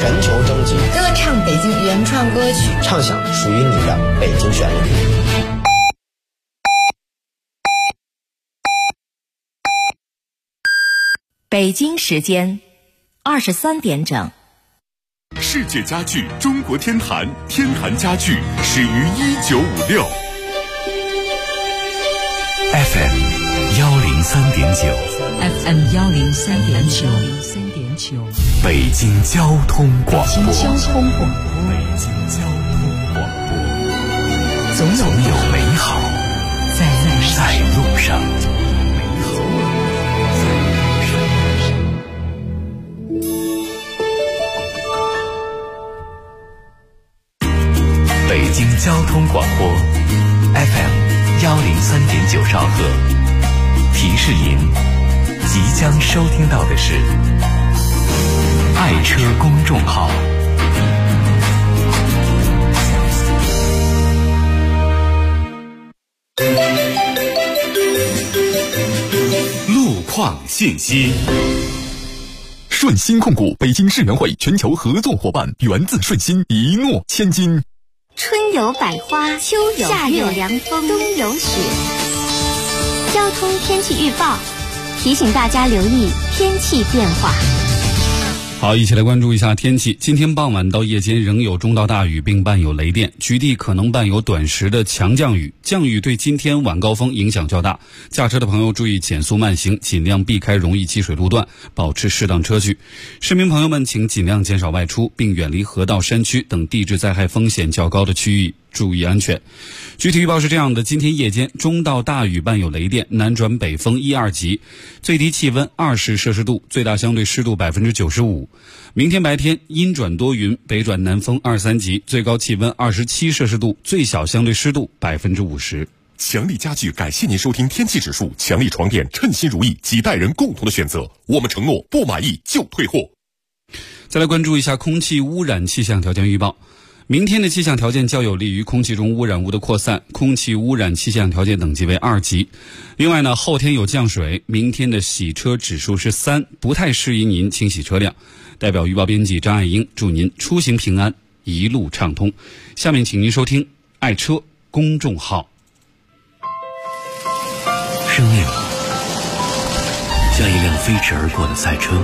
全球征集， 歌唱北京原创歌曲， 唱响属于你的北京旋律。 北京时间23点整。 世界家具中国天坛，天坛家具始于1956。 FM 103.9 FM 103.9 北京交通广播。 北京交通广播，总有美好在路上。 北京交通广播 FM 103.9兆赫，提示您即将收听到的是爱车公众号。 路况信息。 顺鑫控股北京世园会全球合作伙伴，源自顺鑫，一诺千金。 春有百花，秋有夏有凉风，冬有雪。交通天气预报提醒大家留意天气变化。 好，一起来关注一下天气。今天傍晚到夜间仍有中到大雨，并伴有雷电，局地可能伴有短时的强降雨。降雨对今天晚高峰影响较大，驾车的朋友注意减速慢行，尽量避开容易积水路段，保持适当车距。市民朋友们请尽量减少外出，并远离河道、山区等地质灾害风险较高的区域，注意安全。具体预报是这样的：今天夜间中到大雨伴有雷电，南转北风1、2级，最低气温20摄氏度，最大相对湿度95%。明天白天阴转多云，北转南风2、3级，最高气温27摄氏度，最小相对湿度50%。 强力家具感谢您收听天气指数，强力床垫称心如意，几代人共同的选择。我们承诺不满意就退货。 再来关注一下空气污染气象条件预报。明天的气象条件较有利于空气中污染物的扩散，空气污染气象条件等级为2级。另外呢，后天有降水，明天的洗车指数是3，不太适宜您清洗车辆。代表预报编辑张爱英，祝您出行平安，一路畅通。下面请您收听爱车公众号。 生命像一辆飞驰而过的赛车，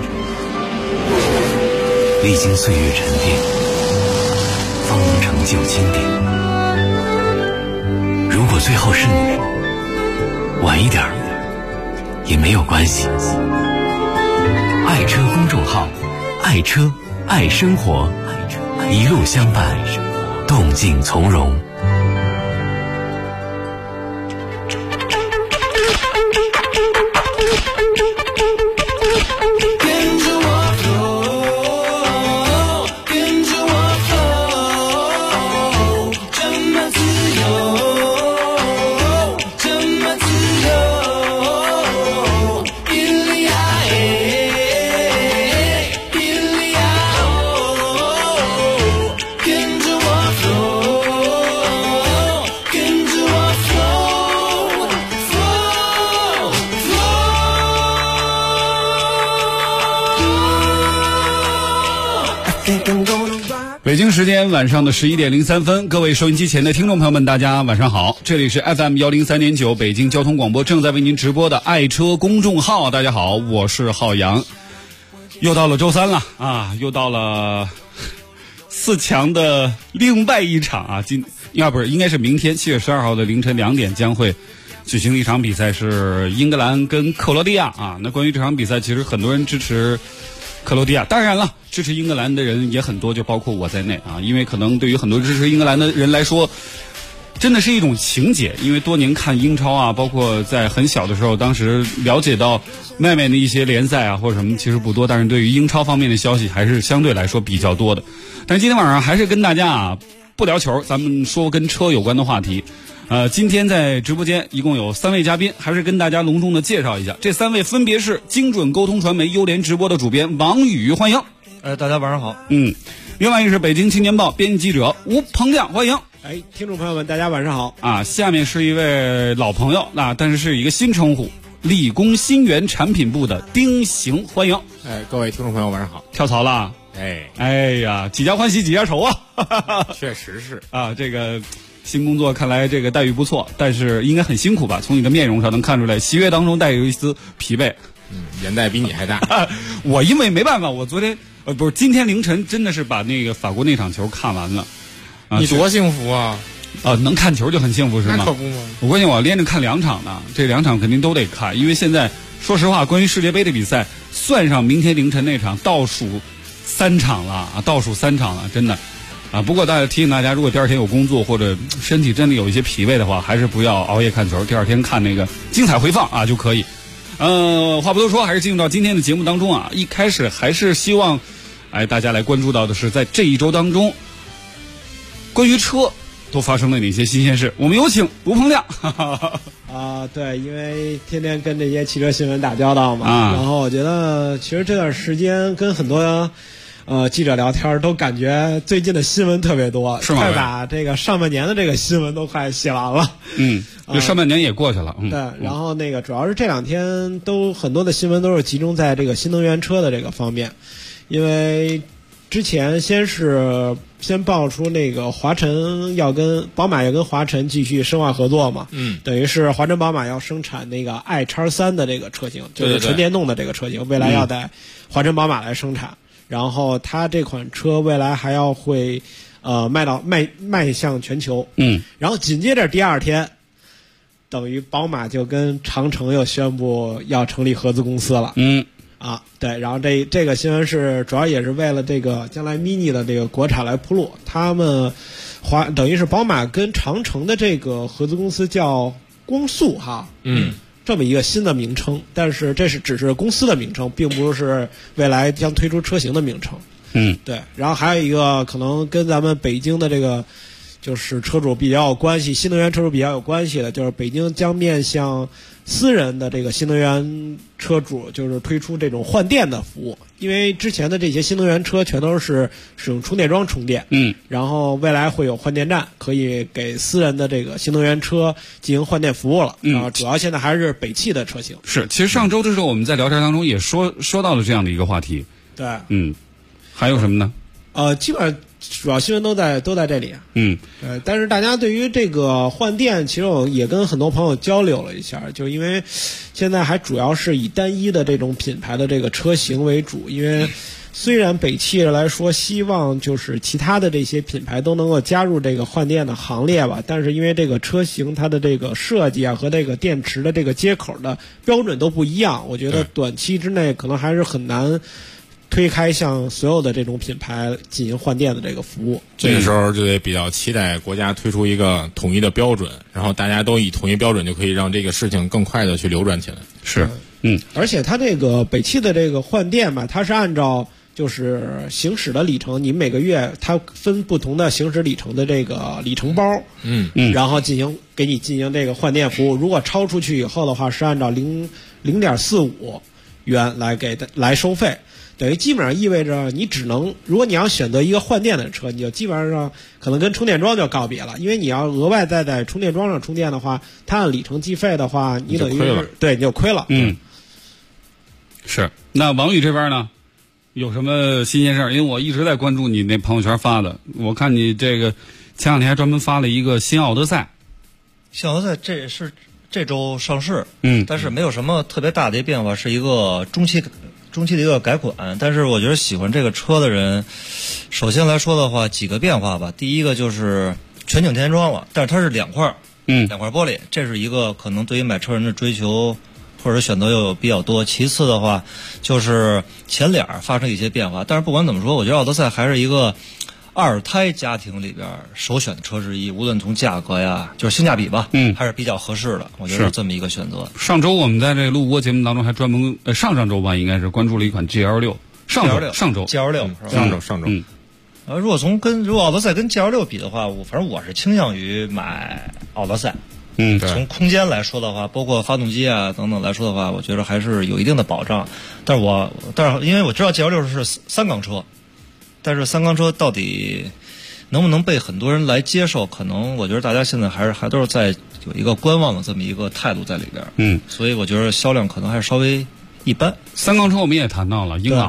历经岁月沉淀，方能成就经典。如果最后是你，晚一点也没有关系。爱车公众号，爱车爱生活，一路相伴，动静从容。 北京时间晚上的11点03分，各位收音机前的听众朋友们，大家晚上好，这里是 FM 103.9北京交通广播正在为您直播的爱车公众号。大家好，我是浩洋。又到了周三了啊，又到了4强的另外一场啊，应该是明天7月12号的凌晨2点将会举行的一场比赛，是英格兰跟克罗地亚啊。那关于这场比赛，其实很多人支持克罗地亚，当然了，支持英格兰的人也很多，就包括我在内啊。因为可能对于很多支持英格兰的人来说，真的是一种情结。因为多年看英超啊，包括在很小的时候，当时了解到外面的一些联赛啊或者什么其实不多，但是对于英超方面的消息还是相对来说比较多的。但是今天晚上还是跟大家啊不聊球，咱们说跟车有关的话题。今天在直播间一共有3位嘉宾，还是跟大家隆重的介绍一下。这3位分别是精准沟通传媒优联直播的主编王宇，欢迎。 大家晚上好。 另外一个是北京青年报编辑记者吴鹏亮，欢迎。 听众朋友们，大家晚上好。 下面是一位老朋友，但是是一个新称呼，理工新源产品部的丁行，欢迎。 各位听众朋友晚上好。 跳槽了？ 哎呀，几家欢喜几家愁啊！ 确实是啊，这个新工作看来这个待遇不错，但是应该很辛苦吧？从你的面容上能看出来，喜悦当中带有一丝疲惫。 眼袋比你还大。 我因为没办法，我昨天不是今天凌晨真的是把那个法国那场球看完了。 你多幸福啊！ 能看球就很幸福是吗？ 那可不吗？ 我关键我连着看2场呢，这2场肯定都得看，因为现在说实话，关于世界杯的比赛，算上明天凌晨那场，倒数3场了啊，倒数3场了，真的啊。不过大家提醒大家，如果第二天有工作或者身体真的有一些疲惫的话，还是不要熬夜看球，第二天看那个精彩回放啊就可以。话不多说，还是进入到今天的节目当中啊。一开始还是希望，大家来关注到的是，在这一周当中，关于车都发生了哪些新鲜事？我们有请卢鹏亮。 对，因为天天跟这些汽车新闻打交道嘛，然后我觉得其实这段时间跟很多记者聊天，都感觉最近的新闻特别多， 是吗？ 快把这个上半年的这个新闻都快写完了。 这上半年也过去了。 对，然后那个主要是这2天都很多的新闻都是集中在这个新能源车的这个方面，因为之前先爆出那个宝马要跟华晨继续深化合作嘛，等于是华晨宝马要生产那个 i-3 的这个车型，就是纯电动的这个车型，未来要在华晨宝马来生产。然后它这款车未来还要会迈向全球。然后紧接着第2天，等于宝马就跟长城又宣布要成立合资公司了。对，然后这个新闻是主要也是为了这个将来 Mini 的这个国产来铺路。他们等于是宝马跟长城的这个合资公司叫光速哈。这么一个新的名称，但是这只是公司的名称，并不是未来将推出车型的名称。对。然后还有一个可能跟咱们北京的这个就是车主比较有关系，新能源车主比较有关系的，就是北京将面向私人的这个新能源车主，就是推出这种换电的服务。因为之前的这些新能源车全都是使用充电桩充电，然后未来会有换电站，可以给私人的这个新能源车进行换电服务了。然后主要现在还是北汽的车型。 是，其实上周的时候我们在聊天当中也说到了这样的一个话题。 对， 还有什么呢？ 基本上主要新闻都在这里。但是大家对于这个换电，其实我也跟很多朋友交流了一下，就因为现在还主要是以单一的这种品牌的这个车型为主，因为虽然北汽来说希望就是其他的这些品牌都能够加入这个换电的行列吧，但是因为这个车型它的这个设计啊和这个电池的这个接口的标准都不一样，我觉得短期之内可能还是很难推开向所有的这种品牌进行换电的这个服务。 这个时候就得比较期待国家推出一个统一的标准，然后大家都以统一标准，就可以让这个事情更快的去流转起来。 是， 而且它这个北汽的这个换电吧，它是按照就是行驶的里程，你每个月它分不同的行驶里程的这个里程包，然后给你进行这个换电服务。如果超出去以后的话，是按照0.45元来收费。等于基本上意味着你如果你要选择一个换电的车，你就基本上可能跟充电桩就告别了，因为你要额外再在充电桩上充电的话，它按里程计费的话，你等于你就亏了。 是。那王宇这边呢，有什么新鲜事儿？因为我一直在关注你那朋友圈发的，我看你这个前2天还专门发了一个新奥德赛。 新奥德赛这也是这周上市，但是没有什么特别大的变化，是一个中期的一个改款。但是我觉得喜欢这个车的人，首先来说的话，几个变化吧。第一个就是全景天窗了，但是它是2块玻璃，这是一个可能对于买车人的追求或者选择又比较多。其次的话，就是前脸发生一些变化，但是不管怎么说，我觉得奥德赛还是一个2胎家庭里边首选的车之一，无论从价格呀，就是性价比吧，还是比较合适的。我觉得是这么一个选择。 上周我们在这个录播节目当中还专门上周吧，应该是关注了一款 GL6。上周 GL6 上周。 如果奥德赛跟 GL6 比的话，反正我是倾向于买奥德赛。从空间来说的话，包括发动机啊等等来说的话，我觉得还是有一定的保障。但是因为我知道 GL6 是3缸车。但是3缸车到底能不能被很多人来接受？可能我觉得大家现在还都是在有一个观望的这么一个态度在里边。所以我觉得销量可能还是稍微一般。 3缸车我们也谈到了，英朗嘛，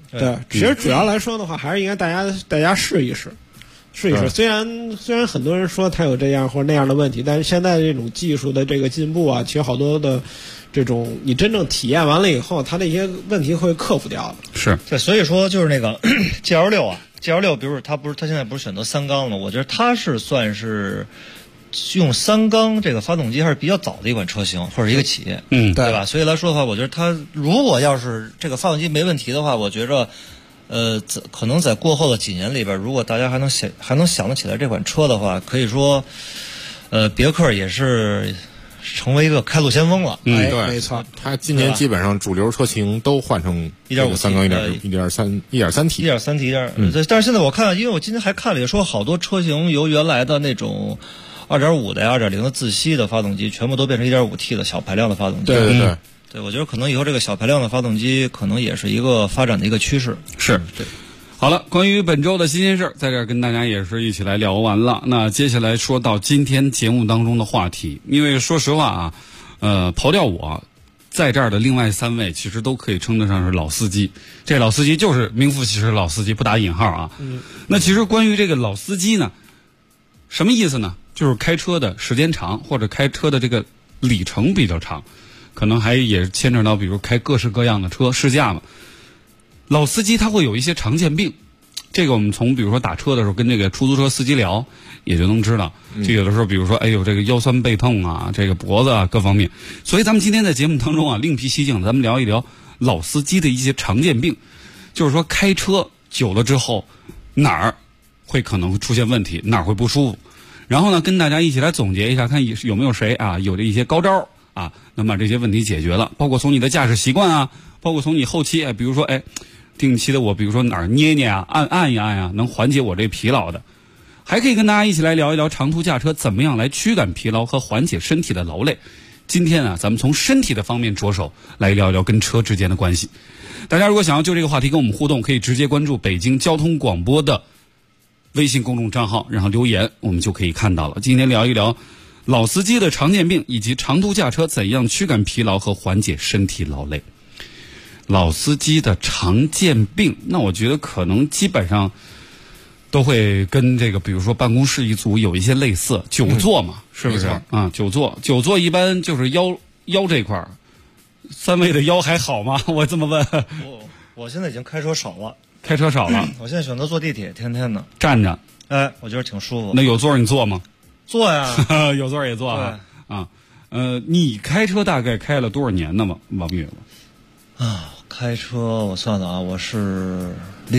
对，其实主要来说的话，还是应该大家试一试。虽然很多人说它有这样或者那样的问题，但是现在这种技术的这个进步啊，其实好多的这种你真正体验完了以后，它那些问题会克服掉的。 是， 对，所以说就是那个 GL6 啊 ，GL6，比如它现在不是选择3缸了吗？我觉得它是算是用3缸这个发动机还是比较早的一款车型或者一个企业，对吧？所以来说的话，我觉得它如果要是这个发动机没问题的话，我觉着。可能在过后的几年里边，如果大家还能想得起来这款车的话，可以说，别克也是成为一个开路先锋了。 对， 没错。 它今年基本上主流车型都换成1.5三缸、1.3T、 1.3T。但是现在我看，因为我今天还看了说，好多车型由原来的那种2.5的呀、2.0的自吸的发动机，全部都变成 1.5T 的小排量的发动机。对，我觉得可能以后这个小排量的发动机可能也是一个发展的一个趋势。 是， 对。 好了，关于本周的新鲜事，在这儿跟大家也是一起来聊完了。那接下来说到今天节目当中的话题，因为说实话啊，刨掉我在这儿的另外3位，其实都可以称得上是老司机。这老司机就是名副其实老司机，不打引号啊。那其实关于这个老司机呢，什么意思呢？就是开车的时间长，或者开车的这个里程比较长。可能还也牵扯到，比如开各式各样的车试驾嘛。老司机他会有一些常见病，这个我们从比如说打车的时候跟这个出租车司机聊，也就能知道。就有的时候，比如说，哎呦，这个腰酸背痛啊，这个脖子啊，各方面。所以咱们今天在节目当中啊，另辟蹊径，咱们聊一聊老司机的一些常见病，就是说开车久了之后，哪儿会可能出现问题，哪儿会不舒服。然后呢，跟大家一起来总结一下，看有没有谁啊有这一些高招。那么这些问题解决了，包括从你的驾驶习惯啊，包括从你后期比如说定期的我比如说哪儿捏捏啊，按一按啊，能缓解我这疲劳的。还可以跟大家一起来聊一聊长途驾车怎么样来驱赶疲劳和缓解身体的劳累。今天啊，咱们从身体的方面着手来聊一聊跟车之间的关系。大家如果想要就这个话题跟我们互动，可以直接关注北京交通广播的微信公众账号，然后留言，我们就可以看到了。今天聊一聊老司机的常见病，以及长途驾车怎样驱赶疲劳和缓解身体劳累。老司机的常见病，那我觉得可能基本上都会跟这个比如说办公室一族有一些类似，久坐嘛，是不是啊？久坐一般就是腰这块儿。3位的腰还好吗？我这么问。 我现在已经开车少了。 我现在选择坐地铁，天天的站着。 我觉得挺舒服。 那有座你坐吗？ 坐呀。 有座也坐啊。你开车大概开了多少年呢？王宇开车我算算啊，我是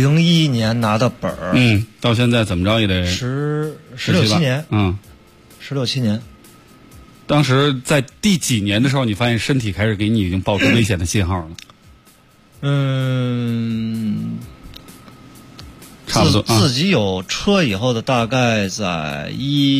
01年拿的本儿， 到现在怎么着也得 16、17年，16、17年。 当时在第几年的时候，你发现身体开始给你已经报出危险的信号了？差不多。 自己有车以后的大概在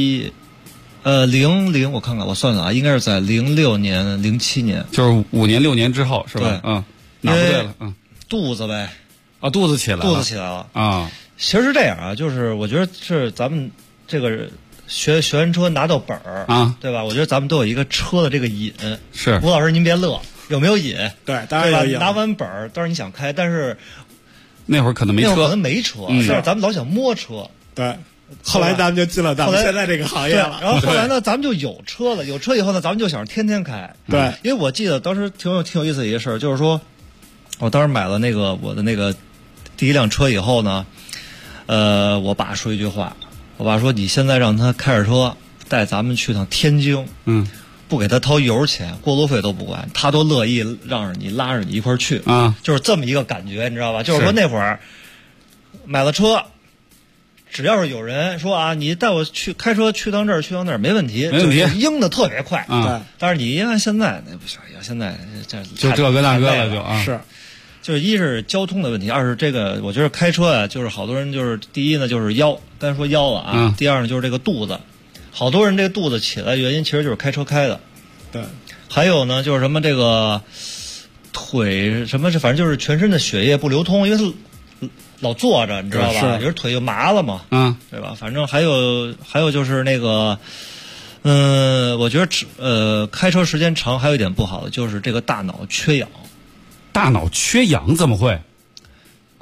我看看，我算算啊，应该是在06年、07年， 就是5年6年之后，是吧？ 对， 哪不对了？ 肚子呗。 肚子起来了啊！ 其实是这样啊，就是我觉得是咱们这个学完车拿到本儿啊， 对吧？我觉得咱们都有一个车的这个瘾。 是， 吴老师您别乐，有没有瘾？ 对，当然有。 拿完本儿，当然你想开，但是那会儿可能没车， 但是咱们老想摸车。 对。后来咱们就进了咱们现在这个行业了， 然后后来呢，咱们就有车了。有车以后呢，咱们就想着天天开。 对， 因为我记得当时挺有意思的一个事儿，就是说，我当时买了我的那个第一辆车以后呢，我爸说一句话，我爸说：“你现在让他开着车带咱们去趟天津，不给他掏油钱、过路费都不管，他都乐意让着你拉着你一块儿去啊， 就是这么一个感觉，你知道吧？就是说那会儿买了车。”只要是有人说啊，你带我去开车去趟这儿去趟那儿没问题，应的特别快。 对， 但是你一看现在那不行，现在就这个那个了就就是一是交通的问题，二是这个我觉得开车啊，就是好多人就是第一呢就是腰，刚才说腰了啊，第二呢就是这个肚子，好多人这个肚子起来原因其实就是开车开的。 对， 还有呢就是什么这个腿什么反正就是全身的血液不流通，因为是。老坐着，你知道吧？有时腿就麻了嘛，对吧？反正还有就是那个，我觉得开车时间长还有一点不好的就是这个大脑缺氧。 大脑缺氧怎么会？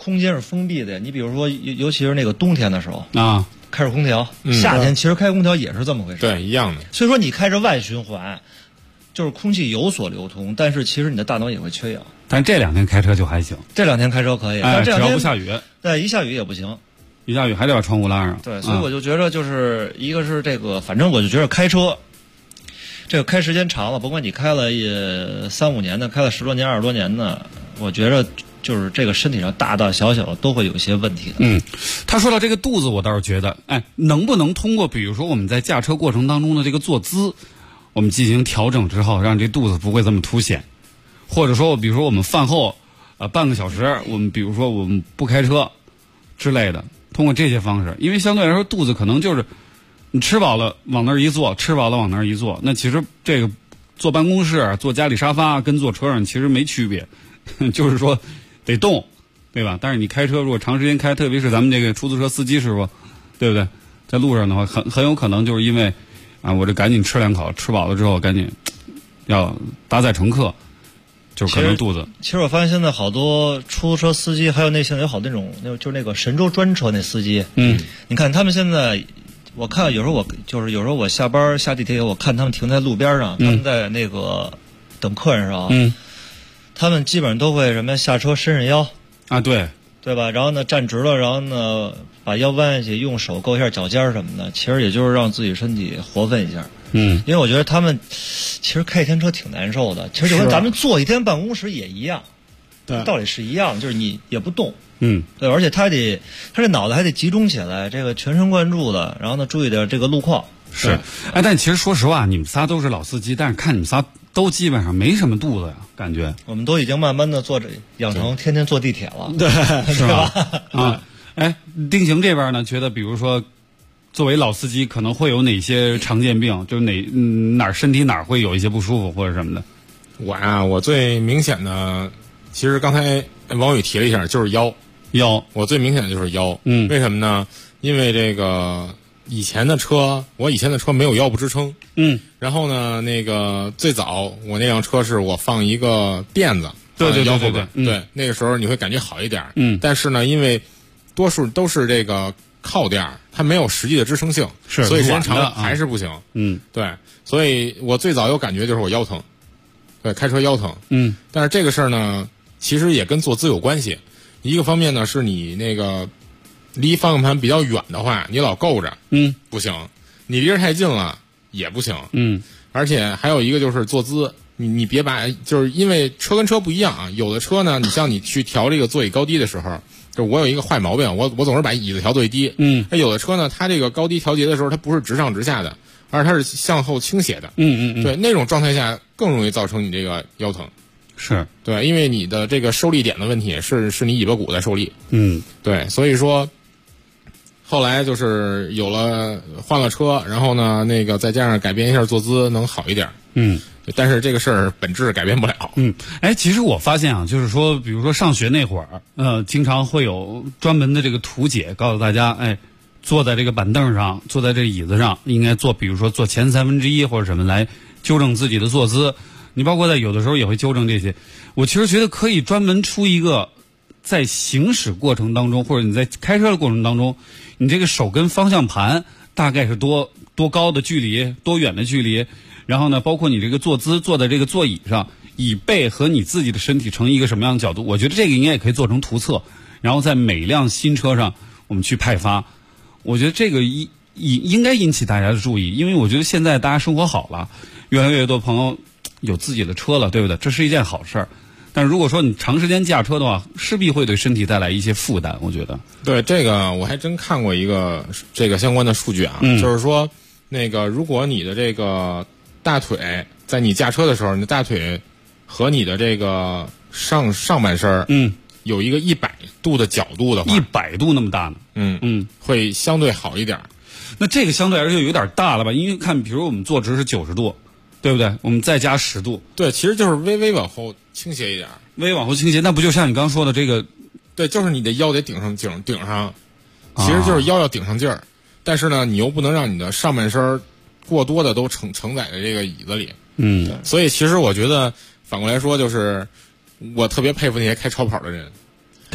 空间是封闭的。你比如说，尤其是那个冬天的时候啊， 开着空调，夏天其实开空调也是这么回事。 对，一样的。 所以说你开着外循环，就是空气有所流通，但是其实你的大脑也会缺氧。 但这2天开车就还行， 这2天开车可以，但只要不下雨。 对，一下雨也不行。 一下雨还得把窗户拉上。 对，所以我就觉得就是一个是这个，反正我就觉得开车，这个开时间长了，甭管你开了3、5年的，开了10多年、20多年的，我觉得就是这个身体上大大小小的都会有一些问题的。 他说到这个肚子，我倒是觉得，能不能通过比如说我们在驾车过程当中的这个坐姿，我们进行调整之后，让这肚子不会这么凸显，或者说比如说我们饭后半个小时，我们比如说我们不开车之类的。通过这些方式，因为相对来说肚子可能就是你吃饱了往那儿一坐，吃饱了往那儿一坐，那其实这个坐办公室、坐家里沙发跟坐车上其实没区别，就是说得动，对吧？但是你开车如果长时间开，特别是咱们这个出租车司机师傅，对不对？在路上的话，很有可能就是因为我这赶紧吃2口，吃饱了之后赶紧要搭载乘客。就可能肚子。 其实我发现现在好多出租车司机，还有那些有好那种，就是那个神州专车那司机，你看他们现在，我看有时候我下班下地铁，我看他们停在路边上，他们在那个等客人上，他们基本上都会什么下车伸伸腰啊， 对吧？然后呢站直了，然后呢把腰弯下去，用手够一下脚尖什么的，其实也就是让自己身体活泛一下。因为我觉得他们其实开一天车挺难受的，其实就跟咱们坐一天办公室也一样，道理是一样，就是你也不动，对，而且他这脑袋还得集中起来，这个全神贯注的，然后呢注意点这个路况。 是，但其实说实话，你们仨都是老司机，但是看你们仨都基本上没什么肚子呀，感觉。 我们都已经慢慢的养成天天坐地铁了， 对，是吧？丁行这边呢，觉得比如说。作为老司机，可能会有哪些常见病？就是哪儿身体哪儿会有一些不舒服或者什么的？ 我最明显的，其实刚才王宇提了一下，就是腰。我最明显的就是腰。为什么呢？因为这个我以前的车没有腰部支撑。然后呢，那个最早我那辆车是我放一个垫子， 对腰后边，对，那个时候你会感觉好一点。但是呢，因为多数都是这个。靠垫它没有实际的支撑性，所以时间长了还是不行。对，所以我最早有感觉就是我腰疼，对，开车腰疼。但是这个事儿呢，其实也跟坐姿有关系。一个方面呢，是你那个离方向盘比较远的话，你老够着，不行；你离着太近了也不行。而且还有一个就是坐姿，你别把，就是因为车跟车不一样啊，有的车呢，你像你去调这个座椅高低的时候。就我有一个坏毛病，我总是把椅子调最低。有的车呢，它这个高低调节的时候，它不是直上直下的，而它是向后倾斜的。对，那种状态下更容易造成你这个腰疼。 是对，因为你的这个受力点的问题是你尾巴骨在受力。对，所以说后来就是换了车，然后呢，那个再加上改变一下坐姿，能好一点。但是这个事儿本质改变不了。 其实我发现啊，就是说，比如说上学那会儿，经常会有专门的这个图解，告诉大家，坐在这个板凳上，坐在这个椅子上，应该坐，比如说坐前1/3或者什么来纠正自己的坐姿。你包括在有的时候也会纠正这些。我其实觉得可以专门出一个，在行驶过程当中，或者你在开车的过程当中，你这个手跟方向盘大概是多高的距离，多远的距离。然后呢，包括你这个坐姿，坐在这个座椅上，椅背和你自己的身体成一个什么样的角度？我觉得这个应该也可以做成图册，然后在每辆新车上我们去派发。我觉得这个应该引起大家的注意，因为我觉得现在大家生活好了，越来越多朋友有自己的车了，对不对？这是一件好事儿。但是如果说你长时间驾车的话，势必会对身体带来一些负担，我觉得。 对，这个我还真看过一个这个相关的数据啊，就是说那个如果你的这个大腿在你驾车的时候，你的大腿和你的这个上半身，有一个100度的角度的话 ，100度那么大呢？ 会相对好一点。 那这个相对来说有点大了吧？因为看，比如我们坐直是90度，对不对？我们再加10度， 对，其实就是微微往后倾斜一点， 微往后倾斜，那不就像你刚刚说的这个？ 对，就是你的腰得顶上，其实就是腰要顶上劲儿，但是呢，你又不能让你的上半身过多的都承载在这个椅子里。所以其实我觉得反过来说，就是我特别佩服那些开超跑的人。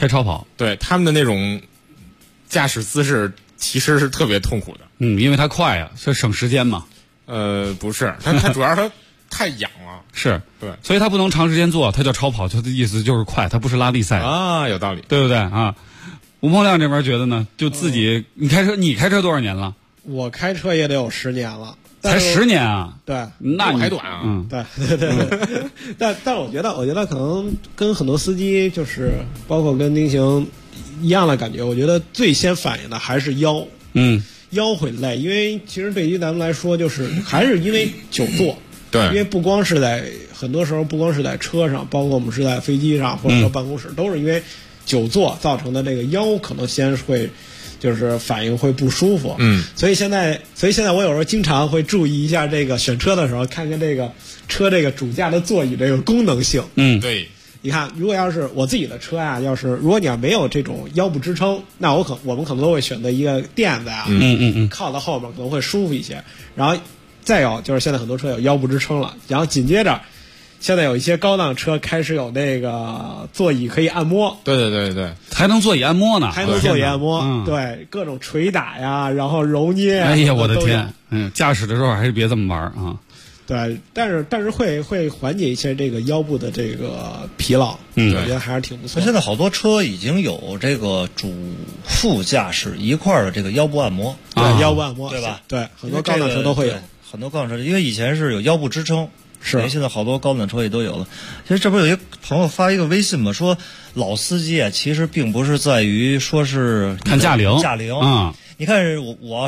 开超跑， 对他们的那种驾驶姿势其实是特别痛苦的。 因为它快啊，所以省时间嘛。 不是，它主要是它太痒了。 是， 对， 所以它不能长时间做，它叫超跑，它的意思就是快，它不是拉力赛啊，有道理， 对不对啊？吴梦亮这边觉得呢，就自己你开车多少年了？ 我开车也得有10年了。 才10年啊？ 对， 那还短啊。 对。但我觉得可能跟很多司机就是包括跟丁行一样的感觉，我觉得最先反应的还是腰。腰会累，因为其实对于咱们来说，就是还是因为久坐。 对。 因为很多时候不光是在车上，包括我们是在飞机上或者说办公室，都是因为久坐造成的这个腰可能先会。就是反应会不舒服，所以现在我有时候经常会注意一下这个选车的时候，看看这个车这个主驾的座椅这个功能性。 对， 你看，如果要是我自己的车啊，如果你要没有这种腰部支撑，那我们可能都会选择一个垫子啊，靠到后面可能会舒服一些。然后再有就是现在很多车有腰部支撑了，然后紧接着。现在有一些高档车开始有那个座椅可以按摩， 对， 还能座椅按摩呢， 还能座椅按摩，对，各种捶打呀，然后揉捏， 哎呀，我的天，驾驶的时候还是别这么玩啊。 对，但是会缓解一些这个腰部的这个疲劳，我觉得还是挺不错。 现在好多车已经有这个主副驾驶一块儿的这个腰部按摩， 对，腰部按摩， 对吧？ 对，很多高档车都会有， 很多高档车，因为以前是有腰部支撑。 是， 现在好多高档车也都有了。其实这不是有一个朋友发一个微信吗？说老司机啊，其实并不是在于说是看驾龄， 你看我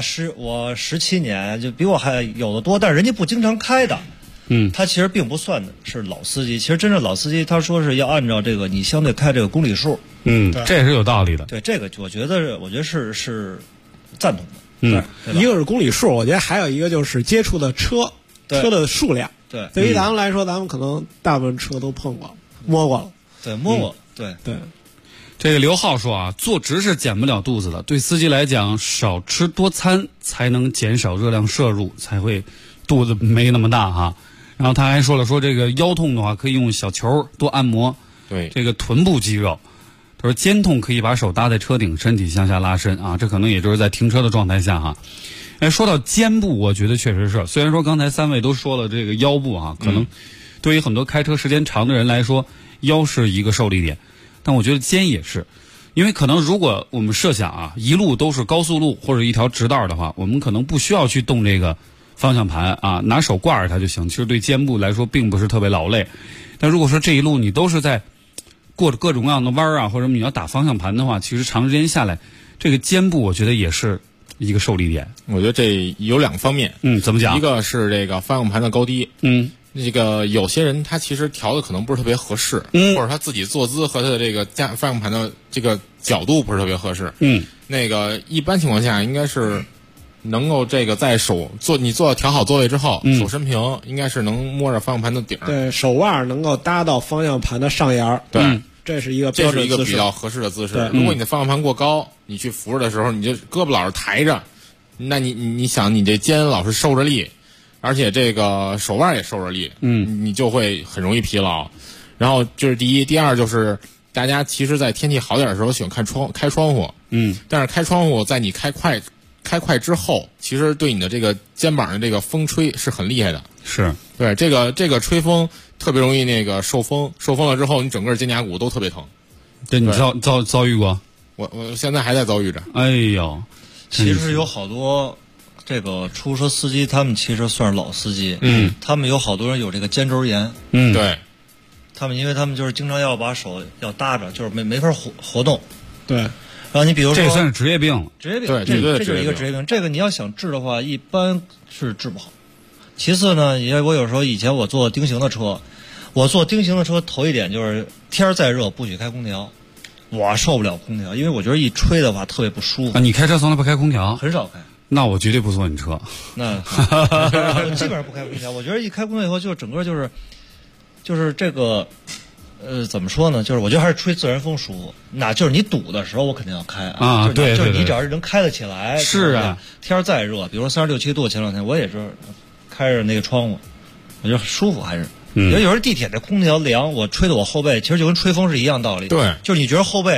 17年，就比我还有的多，但是人家不经常开的，他其实并不算的是老司机。其实真正老司机，他说是要按照这个你相对开这个公里数， 这也是有道理的。 对，这个我觉得是赞同的。一个是公里数，我觉得还有一个就是接触的车的数量。对于咱们来说，咱们可能大部分车都碰过、摸过了。 对，摸过。对。 这个刘浩说啊，坐直是减不了肚子的。对司机来讲，少吃多餐才能减少热量摄入，才会肚子没那么大哈。然后他还说了，这个腰痛的话，可以用小球多按摩。 对， 这个臀部肌肉。他说肩痛可以把手搭在车顶，身体向下拉伸啊。这可能也就是在停车的状态下哈。说到肩部，我觉得确实是。虽然说刚才3位都说了这个腰部啊，可能对于很多开车时间长的人来说，腰是一个受力点，但我觉得肩也是，因为可能如果我们设想啊，一路都是高速路或者一条直道的话，我们可能不需要去动这个方向盘啊，拿手挂着它就行。其实对肩部来说并不是特别劳累。但如果说这一路你都是在过着各种各样的弯啊，或者你要打方向盘的话，其实长时间下来，这个肩部我觉得也是一个受力点。 我觉得这有2方面。 怎么讲？ 一个是这个方向盘的高低。这个有些人他其实调的可能不是特别合适，或者他自己坐姿和他的这个方向盘的这个角度不是特别合适。那个一般情况下应该是能够这个在你调好座位之后，手伸平，应该是能摸着方向盘的顶。 对，手腕能够搭到方向盘的上沿。 对。 这是一个标准姿势， 这是一个比较合适的姿势。如果你的方向盘过高，你去扶着的时候，你就胳膊老是抬着，那你想你这肩老是受着力，而且这个手腕也受着力，你就会很容易疲劳。然后这是第一，第二就是大家其实，在天气好点的时候喜欢开窗户，但是开窗户在你开快之后，其实对你的这个肩膀的这个风吹是很厉害的。 是对这个吹风。特别容易那个受风了之后，你整个肩胛骨都特别疼。 对，你遭遇过？ 我现在还在遭遇着。 哎呦， 其实有好多这个出租车司机，他们其实算是老司机。他们有好多人有这个肩周炎。 对。 因为他们就是经常要把手要搭着，就是没法活动。 对。 然后你比如说， 这算是职业病了。 职业病。 对， 这就是一个职业病。这个你要想治的话，一般是治不好。其次呢，我有时候以前我坐丁行的车。头一点就是天再热不许开空调，我受不了空调，因为我觉得一吹的话特别不舒服。 你开车从来不开空调？ 很少开。 那我绝对不坐你车。 那基本上不开空调。我觉得一开空调以后，就整个就是这个怎么说呢？就是我觉得还是吹自然风舒服。那就是你堵的时候，我肯定要开啊。对， 就是你只要是能开得起来。 是啊。 天再热，比如说36、7度，前2天我也是开着那个窗户，我觉得舒服还是。有时候地铁的空调凉，我吹的我后背，其实就跟吹风是一样道理。 对， 就是你觉得后背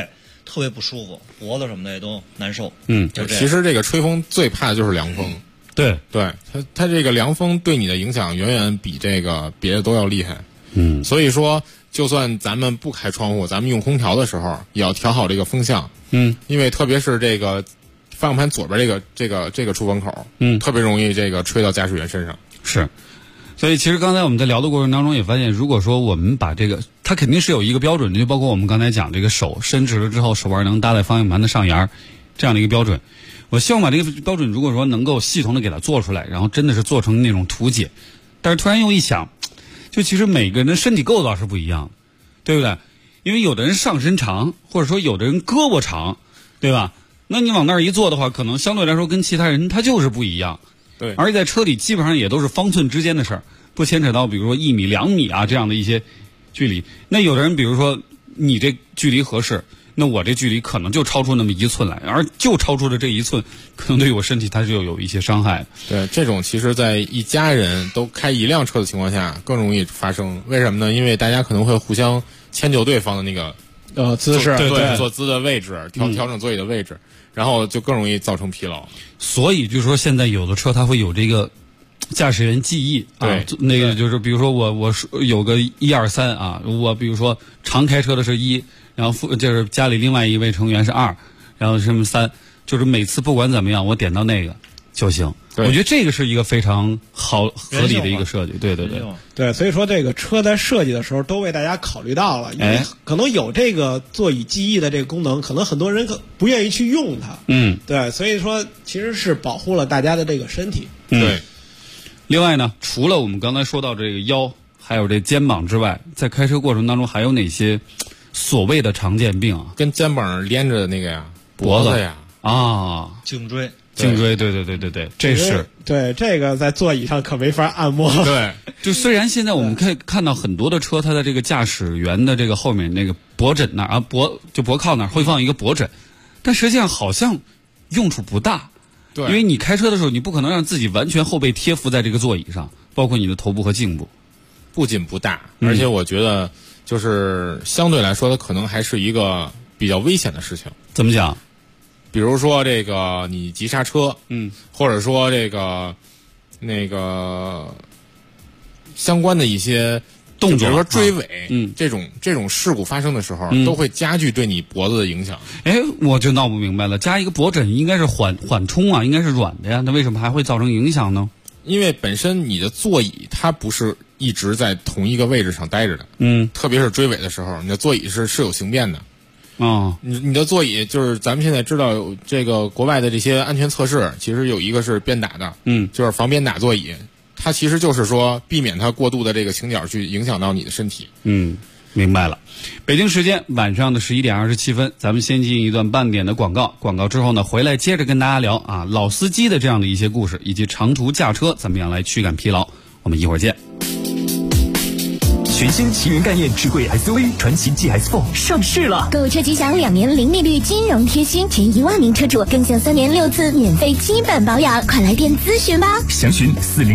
特别不舒服，脖子什么的也都难受。 其实这个吹风最怕的就是凉风。 对， 它这个凉风对你的影响远远比这个别的都要厉害。所以说，就算咱们不开窗户，咱们用空调的时候，也要调好这个风向。因为特别是这个方向盘左边这个出风口，特别容易这个吹到驾驶员身上。 是。所以其实刚才我们在聊的过程当中也发现，如果说我们把这个，它肯定是有一个标准的，就包括我们刚才讲这个手伸直了之后，手腕能搭在方向盘的上沿这样的一个标准。我希望把这个标准如果说能够系统的给它做出来，然后真的是做成那种图解。但是突然又一想，就其实每个人的身体构造是不一样的，对不对？因为有的人上身长，或者说有的人胳膊长，对吧？那你往那儿一坐的话，可能相对来说跟其他人他就是不一样。 对， 而且在车里基本上也都是方寸之间的事儿，不牵扯到比如说1米、2米啊这样的一些距离。那有的人比如说你这距离合适，那我这距离可能就超出那么1寸来，而就超出了这1寸，可能对我身体它就有一些伤害。 对，这种其实在一家人都开一辆车的情况下更容易发生。为什么呢？因为大家可能会互相迁就对方的那个姿势， 对，坐姿的位置，调整座椅的位置，然后就更容易造成疲劳。 所以就是说，现在有的车它会有这个驾驶员记忆啊，那个就是比如说我有个1、2、3啊，我比如说常开车的是1，然后就是家里另外一位成员是2，然后什么3，就是每次不管怎么样，我点到那个就行。我觉得这个是一个非常好合理的一个设计。对， 所以说这个车在设计的时候都为大家考虑到了，因为可能有这个座椅记忆的这个功能，可能很多人不愿意去用它。对，所以说其实是保护了大家的这个身体。 对。 另外呢，除了我们刚才说到这个腰还有这肩膀之外，在开车过程当中还有哪些所谓的常见病啊？ 跟肩膀连着的那个呀，脖子呀， 颈椎， 对，这是对这个在座椅上可没法按摩。 对，就虽然现在我们可以看到很多的车，它的这个驾驶员的这个后面那个脖枕那儿啊，脖靠那儿会放一个脖枕，但实际上好像用处不大。 对， 因为你开车的时候，你不可能让自己完全后背贴伏在这个座椅上，包括你的头部和颈部。 不仅不大，而且我觉得就是相对来说，它可能还是一个比较危险的事情。 怎么讲？ 比如说这个你急刹车，或者说这个那个相关的一些动作，比如说追尾，这种事故发生的时候，都会加剧对你脖子的影响。 我就闹不明白了，加一个脖枕应该是缓冲啊，应该是软的呀，那为什么还会造成影响呢？ 因为本身你的座椅它不是一直在同一个位置上待着的，特别是追尾的时候，你的座椅是有形变的。你的座椅就是咱们现在知道有这个国外的这些安全测试，其实有一个是鞭打的，就是防鞭打座椅，它其实就是说避免它过度的这个倾角去影响到你的身体。 明白了。北京时间晚上的11点27分，咱们先进一段半点的广告，广告之后呢，回来接着跟大家聊啊老司机的这样的一些故事，以及长途驾车怎么样来驱赶疲劳。我们一会儿见。 全新奇云概念智慧 SUV 传祺 GS4 上市了， 购车吉祥2年零利率金融贴心，前1万名车主更享3年6次免费基本保养，快来电咨询吧。 详询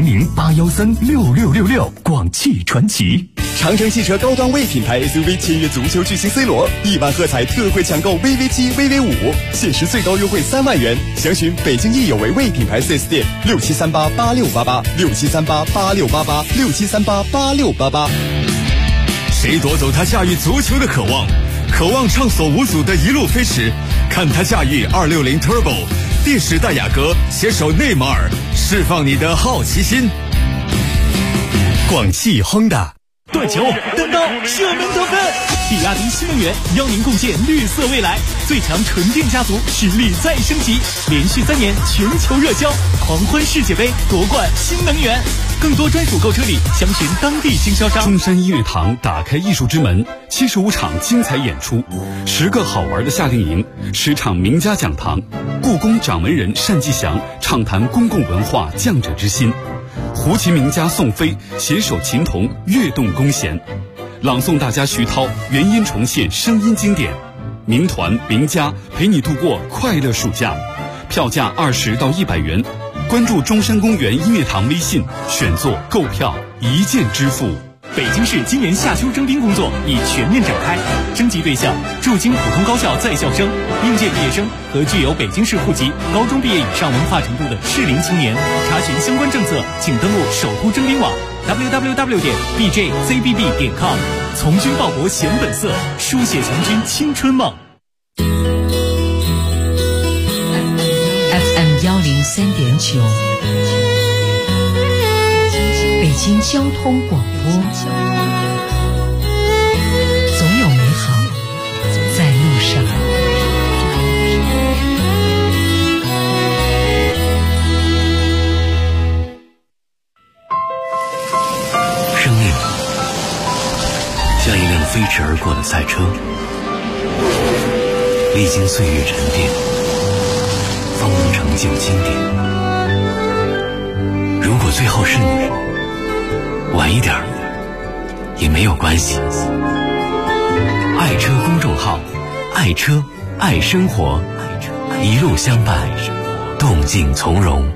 400-813-6666。广汽传祺。 长城汽车高端 V 品牌 SUV 签约足球巨星 C 罗，1万喝彩特惠抢购 VV7、VV5，限时最高优惠3万元。详询北京易有为 V 品牌 4S 店67388688、67388688、67388688。 谁夺走他驾驭足球的渴望？渴望畅所无阻的一路飞驰，看他驾驭260 Turbo， 电时代雅阁携手内马尔，释放你的好奇心。广汽 Honda。 断球、单刀、射门得分，比亚迪新能源邀您共建绿色未来，最强纯电家族实力再升级，连续3年全球热销，狂欢世界杯夺冠新能源。更多专属购车礼，详询当地经销商。 中山音乐堂打开艺术之门，75场精彩演出，10个好玩的夏令营，10场名家讲堂，故宫掌门人单霁翔畅谈公共文化匠者之心。胡琴名家宋飞携手琴童跃动弓弦，朗诵大家徐涛原音重现声音经典，名团名家陪你度过快乐暑假，票价20到100元。关注中山公园音乐堂微信，选座购票一键支付。 北京市今年夏秋征兵工作已全面展开，征集对象驻京普通高校在校生、应届毕业生和具有北京市户籍、高中毕业以上文化程度的适龄青年。查询相关政策，请登录首都征兵网 www.bjcbb.com。从军报国显本色，书写强军青春梦。 FM 103.9，北京交通广播，总有美好在路上。 生命像一辆飞驰而过的赛车，历经岁月沉淀，方能成就经典。如果最后是你，晚一点也没有关系。爱车公众号，爱车爱生活，一路相伴，动静从容。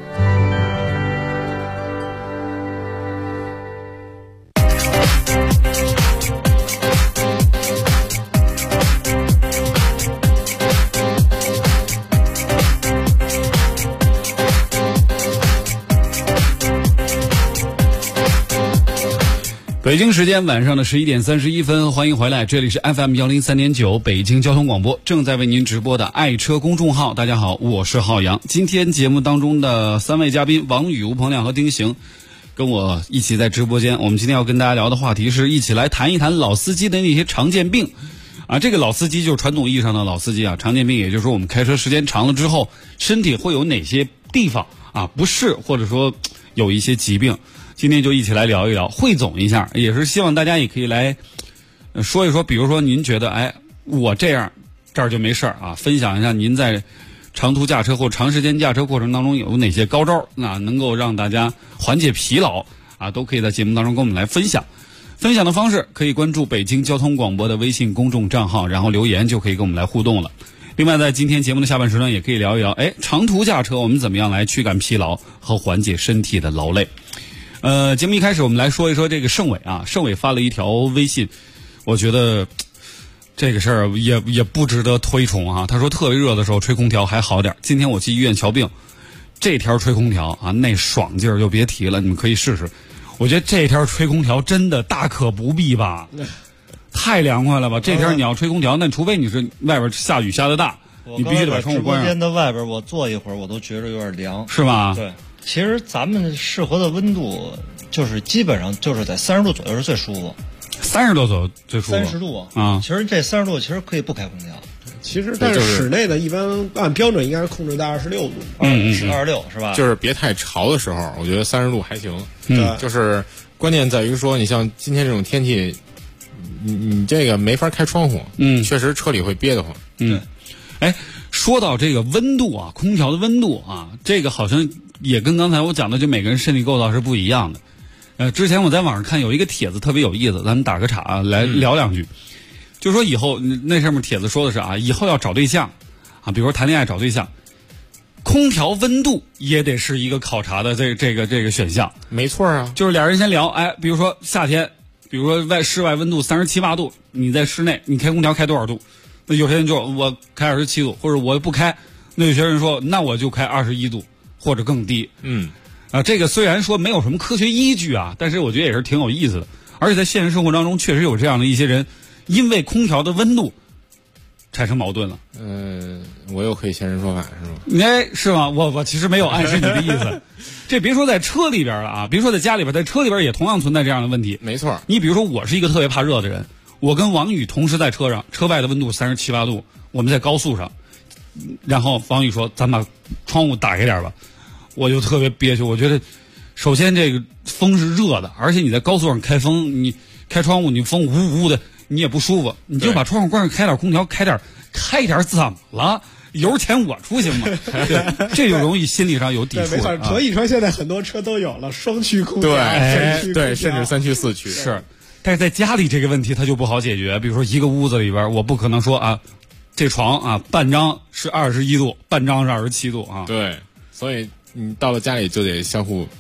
北京时间晚上的11点31分，欢迎回来，这里是 FM 103.9北京交通广播，正在为您直播的爱车公众号。大家好，我是浩洋。今天节目当中的3位嘉宾王宇、吴鹏亮和丁行跟我一起在直播间。我们今天要跟大家聊的话题是一起来谈一谈老司机的那些常见病啊。这个老司机就是传统意义上的老司机啊，常见病也就是说我们开车时间长了之后，身体会有哪些地方啊不适，或者说有一些疾病。今天就一起来聊一聊，汇总一下，也是希望大家也可以来说一说，比如说您觉得我这儿就没事啊，分享一下您在长途驾车或长时间驾车过程当中有哪些高招，那能够让大家缓解疲劳啊，都可以在节目当中跟我们来分享。分享的方式可以关注北京交通广播的微信公众账号，然后留言就可以跟我们来互动了。另外在今天节目的下半时段也可以聊一聊长途驾车我们怎么样来驱赶疲劳和缓解身体的劳累。节目一开始我们来说一说这个盛伟啊，盛伟发了一条微信，我觉得这个事儿也不值得推崇啊。他说特别热的时候吹空调还好点，今天我去医院瞧病，这条吹空调啊那爽劲儿就别提了，你们可以试试。我觉得这条吹空调真的大可不必吧，太凉快了吧。这天你要吹空调，那除非你是外边下雨下得大，你必须得把窗户关上。 直播间的外边我坐一会儿我都觉得有点凉， 是吧？ 对。其实咱们适合的温度就是基本上就是在30度左右是最舒服 ，30度左右最舒服 ，30度啊。 其实这30度其实可以不开空调， 其实但是室内的一般按标准应该是控制在26度 ，26是吧？ 就是别太潮的时候，我觉得30度还行。就是关键在于说，你像今天这种天气，你这个没法开窗户，确实车里会憋得慌。 说到这个温度啊，空调的温度啊，这个好像也跟刚才我讲的，就每个人身体构造是不一样的。之前我在网上看有一个帖子特别有意思，咱们打个岔来聊两句。就说以后那上面帖子说的是啊，以后要找对象啊，比如说谈恋爱找对象，空调温度也得是一个考察的这个选项。 没错啊， 就是俩人先聊，比如说夏天，比如说室外温度37、8度，你在室内你开空调开多少度？那有些人就我开27度，或者我不开。那有些人说那我就开21度或者更低。这个虽然说没有什么科学依据啊，但是我觉得也是挺有意思的。而且在现实生活当中确实有这样的一些人，因为空调的温度产生矛盾了。 我又可以现身说法是吗？ 是吗？我其实没有暗示你的意思。这别说在车里边了啊，别说在家里边，在车里边也同样存在这样的问题。 没错。 你比如说我是一个特别怕热的人，我跟王宇同时在车上，车外的温度37、8度，我们在高速上，然后王宇说咱把窗户打开点吧，我就特别憋屈。我觉得首先这个风是热的，而且你在高速上开风，你开窗户你风呜呜的你也不舒服，你就把窗户关上，开点空调，开一点怎么了？油钱我出行吗？对，这就容易心理上有抵触。 没错，可以说现在很多车都有了双区空调， 对，甚至3区4区是。但是在家里这个问题它就不好解决，比如说一个屋子里边，我不可能说啊，这床啊半张是21度，半张是27度啊。 对，所以你到了家里就得相互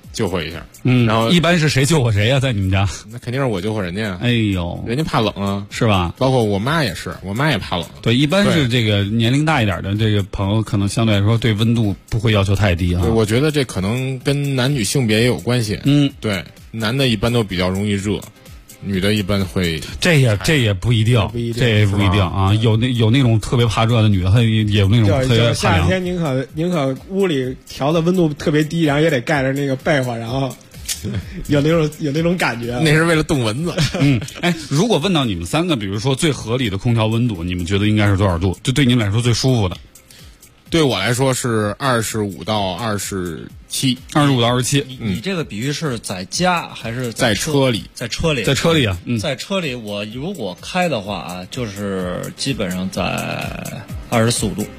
救火一下。 然后一般是谁救火谁呀？在你们家？ 那肯定是我救火人家。 哎呦， 人家怕冷啊， 是吧？ 包括我妈也是，我妈也怕冷。 对，一般是这个年龄大一点的这个朋友，可能相对来说对温度不会要求太低啊。 我觉得这可能跟男女性别也有关系。对，男的一般都比较容易热。女的一般会， 这也不一定，这也不一定啊。有那种特别怕热的女的，也有那种特别夏天宁可屋里调的温度特别低，然后也得盖着那个被窝，然后有那种感觉。 那是为了冻蚊子。 如果问到你们三个，比如说最合理的空调温度，你们觉得应该是多少度？就对你们来说最舒服的？ 对我来说是25到27。 25到27。 你这个比喻是在家还是在车里？ 在车里。 在车里啊。 在车里，我如果开的话啊，就是基本上在24、5度。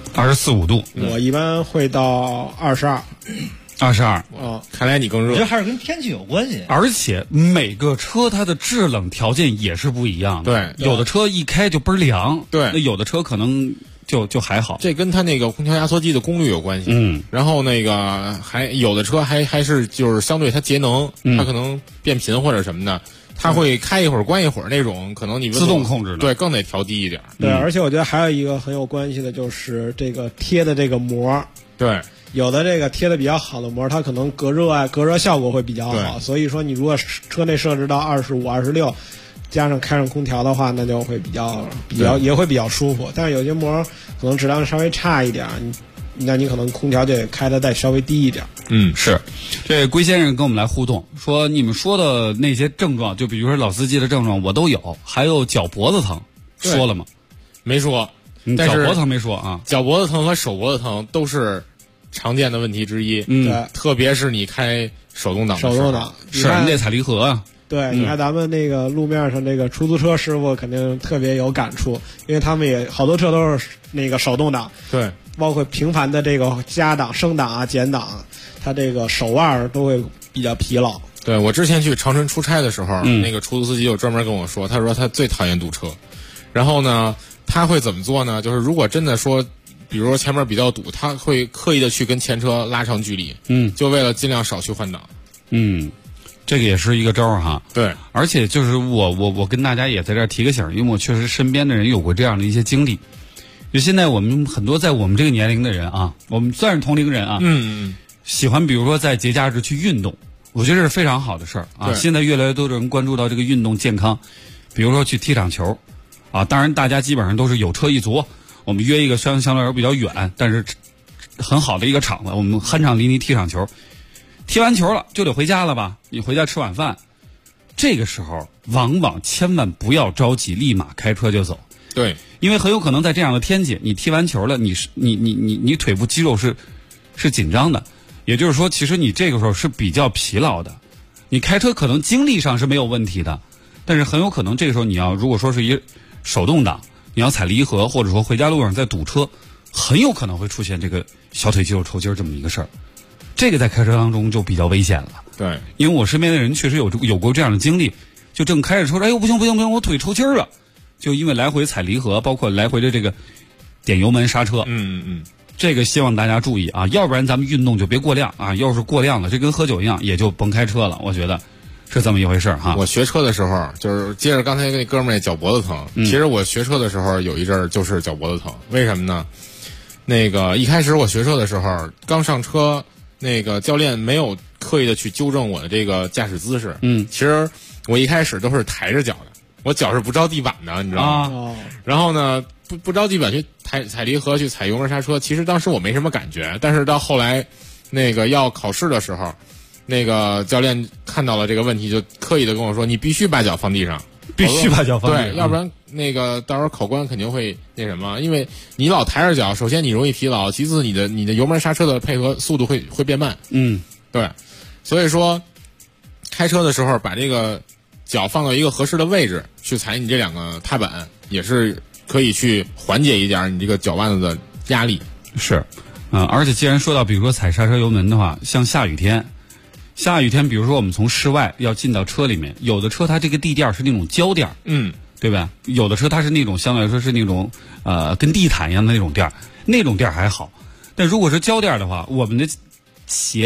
24、5度。 我一般会到22。 看来你更热。 我觉得还是跟天气有关系。 而且每个车它的制冷条件也是不一样的。 对，有的车一开就倍儿凉。 对， 那有的车可能就还好。 这跟它那个空调压缩机的功率有关系。然后那个还有的车还是就是相对它节能，它可能变频或者什么的，它会开一会儿关一会儿那种，可能你自动控制的。 对，更得调低一点。 对，而且我觉得还有一个很有关系的就是这个贴的这个膜。 对。 有的这个贴的比较好的膜，它可能隔热效果会比较好，所以说你如果车内设置到25、26，加上开上空调的话，那就会比较也会比较舒服。但是有些膜可能质量稍微差一点，那你可能空调就得开的再稍微低一点。 是。这龟先生跟我们来互动说，你们说的那些症状，就比如说老司机的症状，我都有，还有脚脖子疼，说了吗？ 没说。 脚脖子疼没说啊？ 脚脖子疼和手脖子疼都是常见的问题之一。 对， 特别是你开手动挡的时候。 手动挡是你得踩离合啊。 对，你看咱们那个路面上这个出租车师傅肯定特别有感触，因为他们也好多车都是那个手动挡。 对， 包括频繁的这个加档、升档啊、减档，他这个手腕都会比较疲劳。 对，我之前去长春出差的时候，那个出租司机就专门跟我说，他说他最讨厌堵车。然后呢，他会怎么做呢？就是如果真的说，比如说前面比较堵，他会刻意的去跟前车拉长距离，就为了尽量少去换挡。 这个也是一个招儿哈。 对， 而且就是我跟大家也在这儿提个醒，因为我确实身边的人有过这样的一些经历。就现在我们很多在我们这个年龄的人啊，我们算是同龄人啊，喜欢比如说在节假日去运动，我觉得这是非常好的事儿啊。现在越来越多的人关注到这个运动健康，比如说去踢场球啊，当然大家基本上都是有车一族，我们约一个相对来说比较远，但是很好的一个场子，我们酣畅淋漓踢场球。踢完球了就得回家了吧，你回家吃晚饭，这个时候往往千万不要着急立马开车就走。 对， 因为很有可能在这样的天气，你踢完球了，你腿部肌肉是紧张的，也就是说其实你这个时候是比较疲劳的。你开车可能精力上是没有问题的，但是很有可能这个时候你要如果说是一手动挡，你要踩离合，或者说回家路上在堵车，很有可能会出现这个小腿肌肉抽筋这么一个事儿。这个在开车当中就比较危险了。 对， 因为我身边的人确实有过这样的经历，就正开着车，哎呦不行，我腿抽筋了，就因为来回踩离合，包括来回的这个点油门刹车。这个希望大家注意啊，要不然咱们运动就别过量啊，要是过量了，这跟喝酒一样，也就甭开车了。我觉得是这么一回事哈。 我学车的时候，就是接着刚才那哥们儿脚脖子疼，其实我学车的时候有一阵儿就是脚脖子疼，为什么呢？那个一开始我学车的时候，刚上车。那个教练没有刻意的去纠正我的这个驾驶姿势，其实我一开始都是抬着脚的，我脚是不着地板的，你知道吗？然后呢，不着地板去踩离合，去踩油门刹车，其实当时我没什么感觉，但是到后来那个要考试的时候，那个教练看到了这个问题，就刻意的跟我说，你必须把脚放地上。 必须把脚放地上， 对，要不然那个到时候考官肯定会那什么，因为你老抬着脚，首先你容易疲劳，其次你的油门刹车的配合速度会变慢。对，所以说开车的时候把这个脚放到一个合适的位置去踩你这两个踏板，也是可以去缓解一点你这个脚腕子的压力。 是，而且既然说到比如说踩刹车油门的话，像下雨天，比如说我们从室外要进到车里面，有的车它这个地垫是那种胶垫，对吧？有的车它是那种相对来说是那种跟地毯一样的那种垫，那种垫还好。但如果是胶垫的话，我们的鞋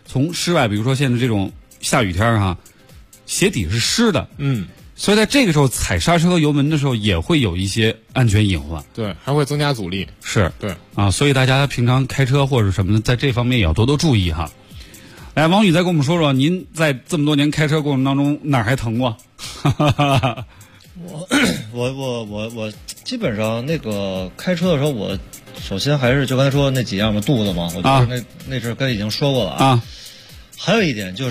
从室外，比如说现在这种下雨天哈，鞋底是湿的，所以在这个时候踩刹车和油门的时候也会有一些安全隐患， 对，还会增加阻力， 是， 对啊，所以大家平常开车或者什么的，在这方面也要多多注意哈。来，王宇再跟我们说说，您在这么多年开车过程当中哪儿还疼过？ 我基本上那个开车的时候，我首先还是就刚才说那几样嘛，肚子嘛，我觉得那是刚才已经说过了啊。还有一点就是，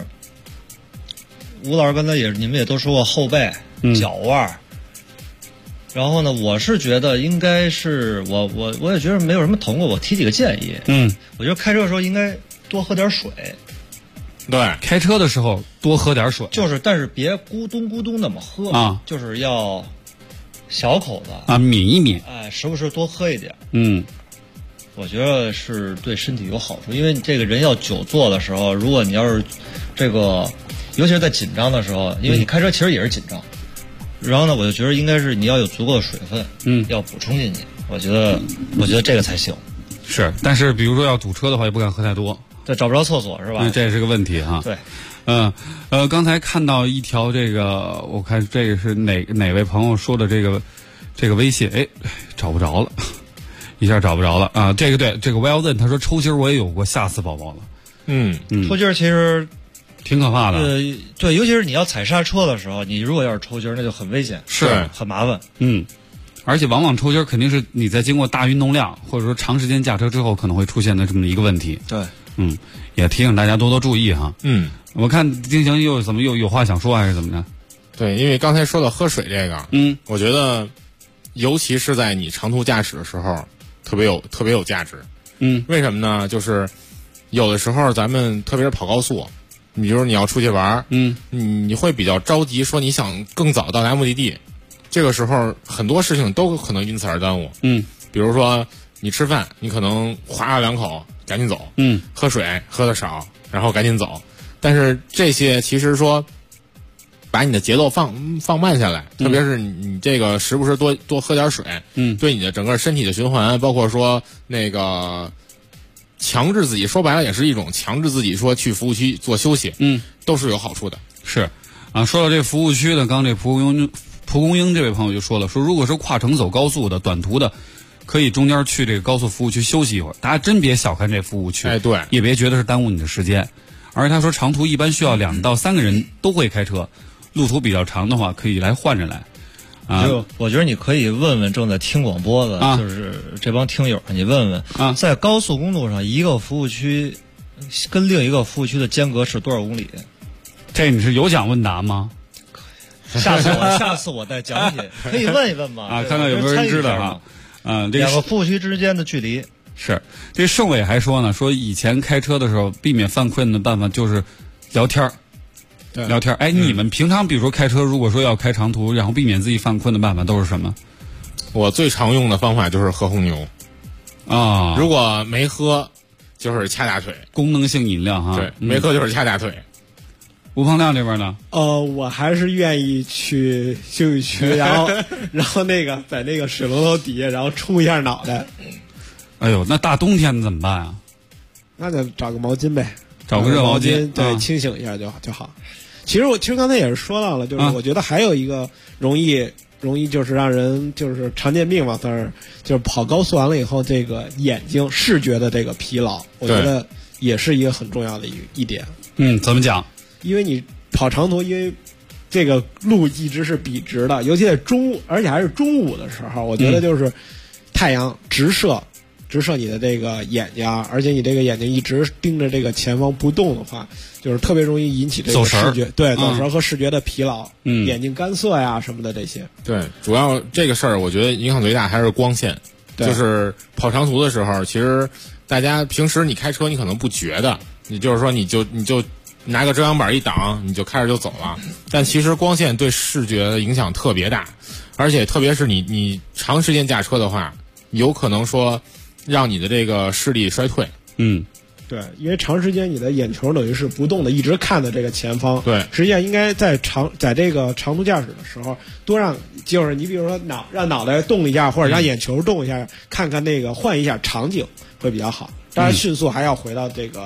吴老师刚才你们也都说过后背、脚腕。然后呢，我是觉得应该是我也觉得没有什么疼过，我提几个建议。我觉得开车的时候应该多喝点水。 对， 开车的时候多喝点水， 但是别咕咚咕咚那么喝啊， 就是要小口的啊，抿一抿， 时不时多喝一点。我觉得是对身体有好处，因为这个人要久坐的时候，如果你要是这个，尤其是在紧张的时候，因为你开车其实也是紧张，然后呢，我就觉得应该是你要有足够的水分，要补充进去。我觉得这个才行。 是，但是比如说要堵车的话，也不敢喝太多。 对，找不着厕所是吧？ 这也是个问题哈。 对， 刚才看到一条这个，我看这个是哪位朋友说的这个微信，找不着了，一下找不着了啊。这个对，这个 well then 他说抽筋我也有过，吓死宝宝了。 抽筋其实挺可怕的。 对，尤其是你要踩刹车的时候，你如果要是抽筋，那就很危险， 是很麻烦。 而且往往抽筋肯定是你在经过大运动量或者说长时间驾车之后可能会出现的这么一个问题。 对。 也提醒大家多多注意哈。我看丁行又有话想说还是怎么着？ 对，因为刚才说到喝水这个，我觉得尤其是在你长途驾驶的时候，特别有价值。为什么呢？就是有的时候咱们特别是跑高速，你比如你要出去玩，你会比较着急，说你想更早到达目的地，这个时候很多事情都可能因此而耽误。比如说你吃饭，你可能划了两口。赶紧走，喝水喝的少，然后赶紧走。但是这些其实说，把你的节奏放慢下来，特别是你这个时不时多喝点水，对你的整个身体的循环，包括说那个强制自己，说白了也是一种强制自己说去服务区做休息，都是有好处的。 是啊，说到这服务区呢，刚这蒲公英这位朋友就说了，说如果是跨城走高速的短途的。可以中间去这个高速服务区休息一会儿，大家真别小看这服务区， 对， 也别觉得是耽误你的时间。而且他说长途一般需要2到3个人都会开车，路途比较长的话可以来换着来。 我觉得你可以问问正在听广播的，就是这帮听友，你问问在高速公路上一个服务区跟另一个服务区的间隔是多少公里？ 这你是有奖问答吗？ 下次我再讲解，可以问一问嘛？ 看看有没有人知道哈。 两个服务区之间的距离是。这盛伟还说呢，说以前开车的时候避免犯困的办法就是聊天。聊天。你们平常比如说开车，如果说要开长途，然后避免自己犯困的办法都是什么？ 我最常用的方法就是喝红牛啊， 如果没喝就是掐大腿， 功能性饮料哈。 对，没喝就是掐大腿。 吴胖亮这边呢？ 我还是愿意去休息区，然后那个在那个水龙头底下，然后冲一下脑袋。 哎呦，那大冬天怎么办啊？ 那就找个毛巾呗， 找个热毛巾， 对，清醒一下就好。其实刚才也是说到了，就是我觉得还有一个容易就是让人就是常见病嘛，算是就是跑高速完了以后，这个眼睛视觉的这个疲劳，我觉得也是一个很重要的一点。 怎么讲？ 因为你跑长途，因为这个路一直是笔直的，尤其在中午，而且还是中午的时候，我觉得就是太阳直射你的这个眼睛，而且你这个眼睛一直盯着这个前方不动的话，就是特别容易引起这个视觉走神和视觉的疲劳，眼睛干涩呀什么的这些。 对，主要这个事儿，我觉得影响最大还是光线。就是跑长途的时候，其实大家平时你开车你可能不觉得，你就是说你就拿个遮阳板一挡，你就开着就走了。但其实光线对视觉的影响特别大，而且特别是你长时间驾车的话，有可能说让你的这个视力衰退。 对，因为长时间你的眼球等于是不动的，一直看着这个前方。 对， 实际上应该在这个长途驾驶的时候，多让就是你比如说让脑袋动一下，或者让眼球动一下，看看那个换一下场景会比较好。当然，迅速还要回到这个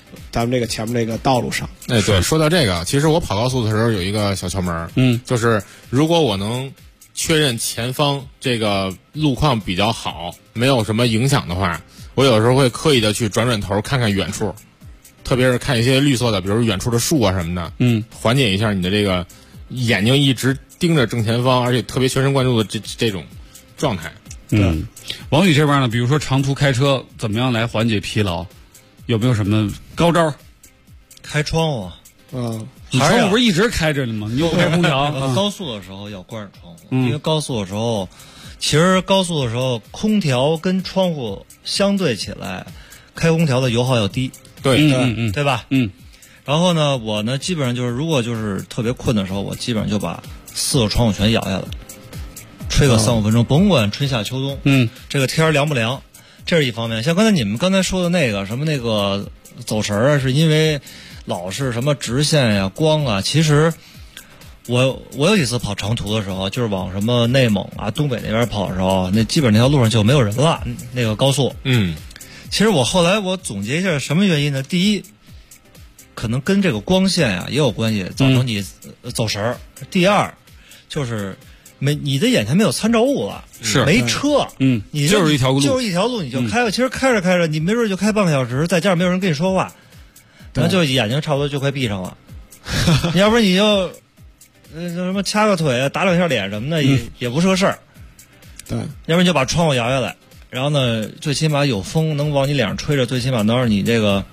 咱们这个前面这个道路上。 哎，对，说到这个，其实我跑高速的时候有一个小窍门，就是如果我能确认前方这个路况比较好，没有什么影响的话，我有时候会刻意的去转头看看远处，特别是看一些绿色的，比如远处的树啊什么的，缓解一下你的这个眼睛一直盯着正前方，而且特别全神贯注的这种状态。 王宇这边呢，比如说长途开车，怎么样来缓解疲劳？有没有什么高招？ 开窗户。 你窗户不是一直开着呢吗？你又开空调。 高速的时候要关上窗户，因为高速的时候，其实高速的时候，空调跟窗户相对起来，开空调的油耗要低。对吧？然后呢，我呢基本上就是，如果就是特别困的时候，我基本上就把4个窗户全摇下来，吹个3-5分钟，甭管春夏秋冬。这个天凉不凉，这是一方面。像刚才你们刚才说的那个什么那个走神啊，是因为老是什么直线呀、光啊。其实我有几次跑长途的时候，就是往什么内蒙啊、东北那边跑的时候，那基本那条路上就没有人了，那个高速。其实我后来我总结一下什么原因呢？第一，可能跟这个光线呀也有关系，造成你走神儿。第二，就是你的眼前没有参照物了， 是没车，你就是一条路， 你就开了。其实开着，你没准就开半个小时，再加上没有人跟你说话，然后就眼睛差不多就快闭上了。你要不然你就什么掐个腿、打2下脸什么的，也不是个事儿。 对， 要不然就把窗户摇下来。然后呢，最起码有风能往你脸上吹着，最起码能让你这个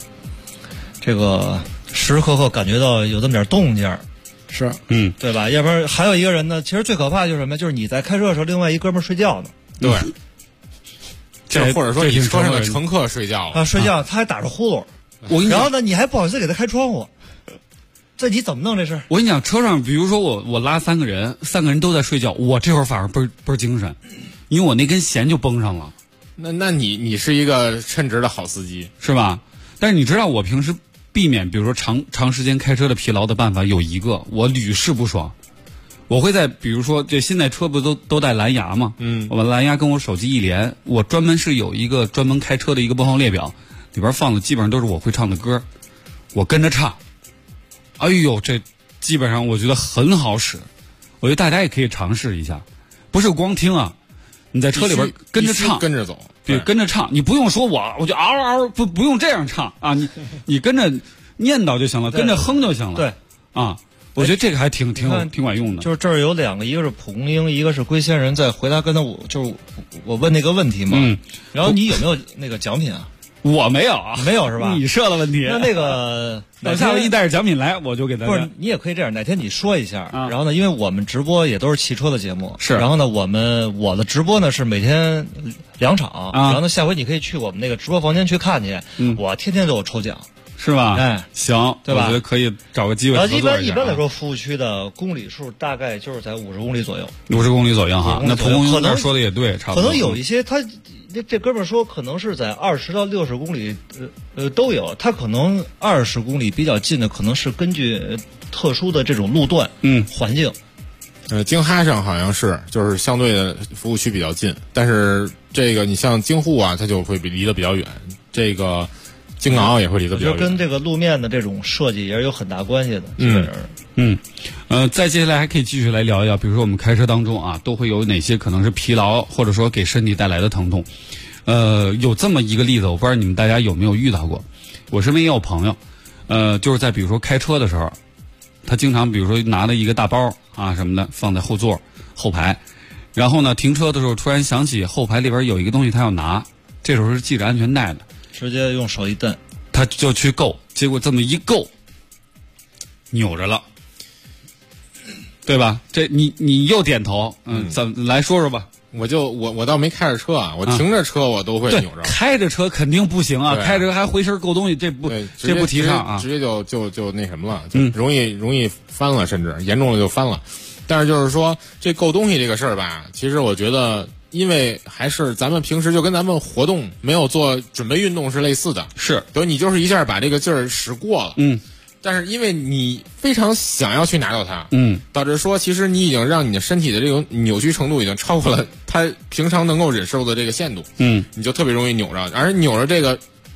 时时刻刻感觉到有这么点动静。 是， 对吧？要不然还有一个人呢，其实最可怕的就是什么？就是你在开车的时候，另外一哥们儿睡觉呢。 对，这或者说你车上的乘客睡觉了睡觉，他还打着呼噜。然后呢，你还不好意思给他开窗户，这你怎么弄这事？ 我跟你讲，车上比如说我拉3个人，3个人都在睡觉，我这会儿反而倍儿精神，因为我那根弦就绷上了。 那你是一个称职的好司机， 是吧？但是你知道我平时避免比如说长时间开车的疲劳的办法有一个，我屡试不爽。我会在比如说这现在车不都带蓝牙吗？我把蓝牙跟我手机一连，我专门是有一个专门开车的一个播放列表，里边放的基本上都是我会唱的歌，我跟着唱。哎呦，这基本上我觉得很好使，我觉得大家也可以尝试一下，不是光听啊。你在车里边跟着唱， 跟着走， 对，跟着唱，你不用说我就嗷嗷，不用这样唱啊，你跟着念叨就行了，跟着哼就行了。 对， 啊，我觉得这个还挺管用的。 就是这儿有2个，一个是蒲公英，一个是龟仙人，在回答刚才我问那个问题嘛。然后你有没有那个奖品啊？ 我没有啊， 没有是吧？ 你设了问题。 那个， 等下回一带着奖品来，我就给大家。 不是，你也可以这样，哪天你说一下。然后呢，因为我们直播也都是汽车的节目， 是。 然后呢，我的直播呢是每天2场，然后呢，下回你可以去我们那个直播房间去看去。我天天都有抽奖， 是吧？ 哎， 行， 对吧？ 我觉得可以找个机会合作一下。 一般来说，服务区的公里数大概就是在50公里左右。 50公里左右哈，那蒲公英那说的也对，差不多。 可能有一些他。这哥们儿说，可能是在20到60公里，都有。他可能20公里比较近的，可能是根据特殊的这种路段，环境。 京哈上好像是，就是相对的服务区比较近，但是这个你像京沪啊，它就会离得比较远。这个京港澳也会离得比较远， 跟这个路面的这种设计也是有很大关系的。基本上再接下来还可以继续来聊一聊，比如说我们开车当中啊，都会有哪些可能是疲劳，或者说给身体带来的疼痛。有这么一个例子，我不知道你们大家有没有遇到过。我身边也有朋友，就是在比如说开车的时候，他经常比如说拿了一个大包啊什么的放在后座后排，然后呢停车的时候突然想起后排里边有一个东西他要拿，这时候是系着安全带的， 直接用手一蹬， 他就去够，结果这么一够扭着了。对吧？这你又点头，怎么来说说吧？ 我倒没开着车啊，我停着车我都会扭着。 开着车肯定不行啊，开着车还回身够东西，这不提倡啊， 直接就那什么了，就容易翻了，甚至严重了就翻了。但是就是说这够东西这个事儿吧，其实我觉得，因为还是咱们平时就跟咱们活动没有做准备运动是类似的， 是， 等于你就是一下把这个劲儿使过了，但是因为你非常想要去拿到它，导致说其实你已经让你的身体的这种扭曲程度已经超过了它平常能够忍受的这个限度，你就特别容易扭着，而扭着这个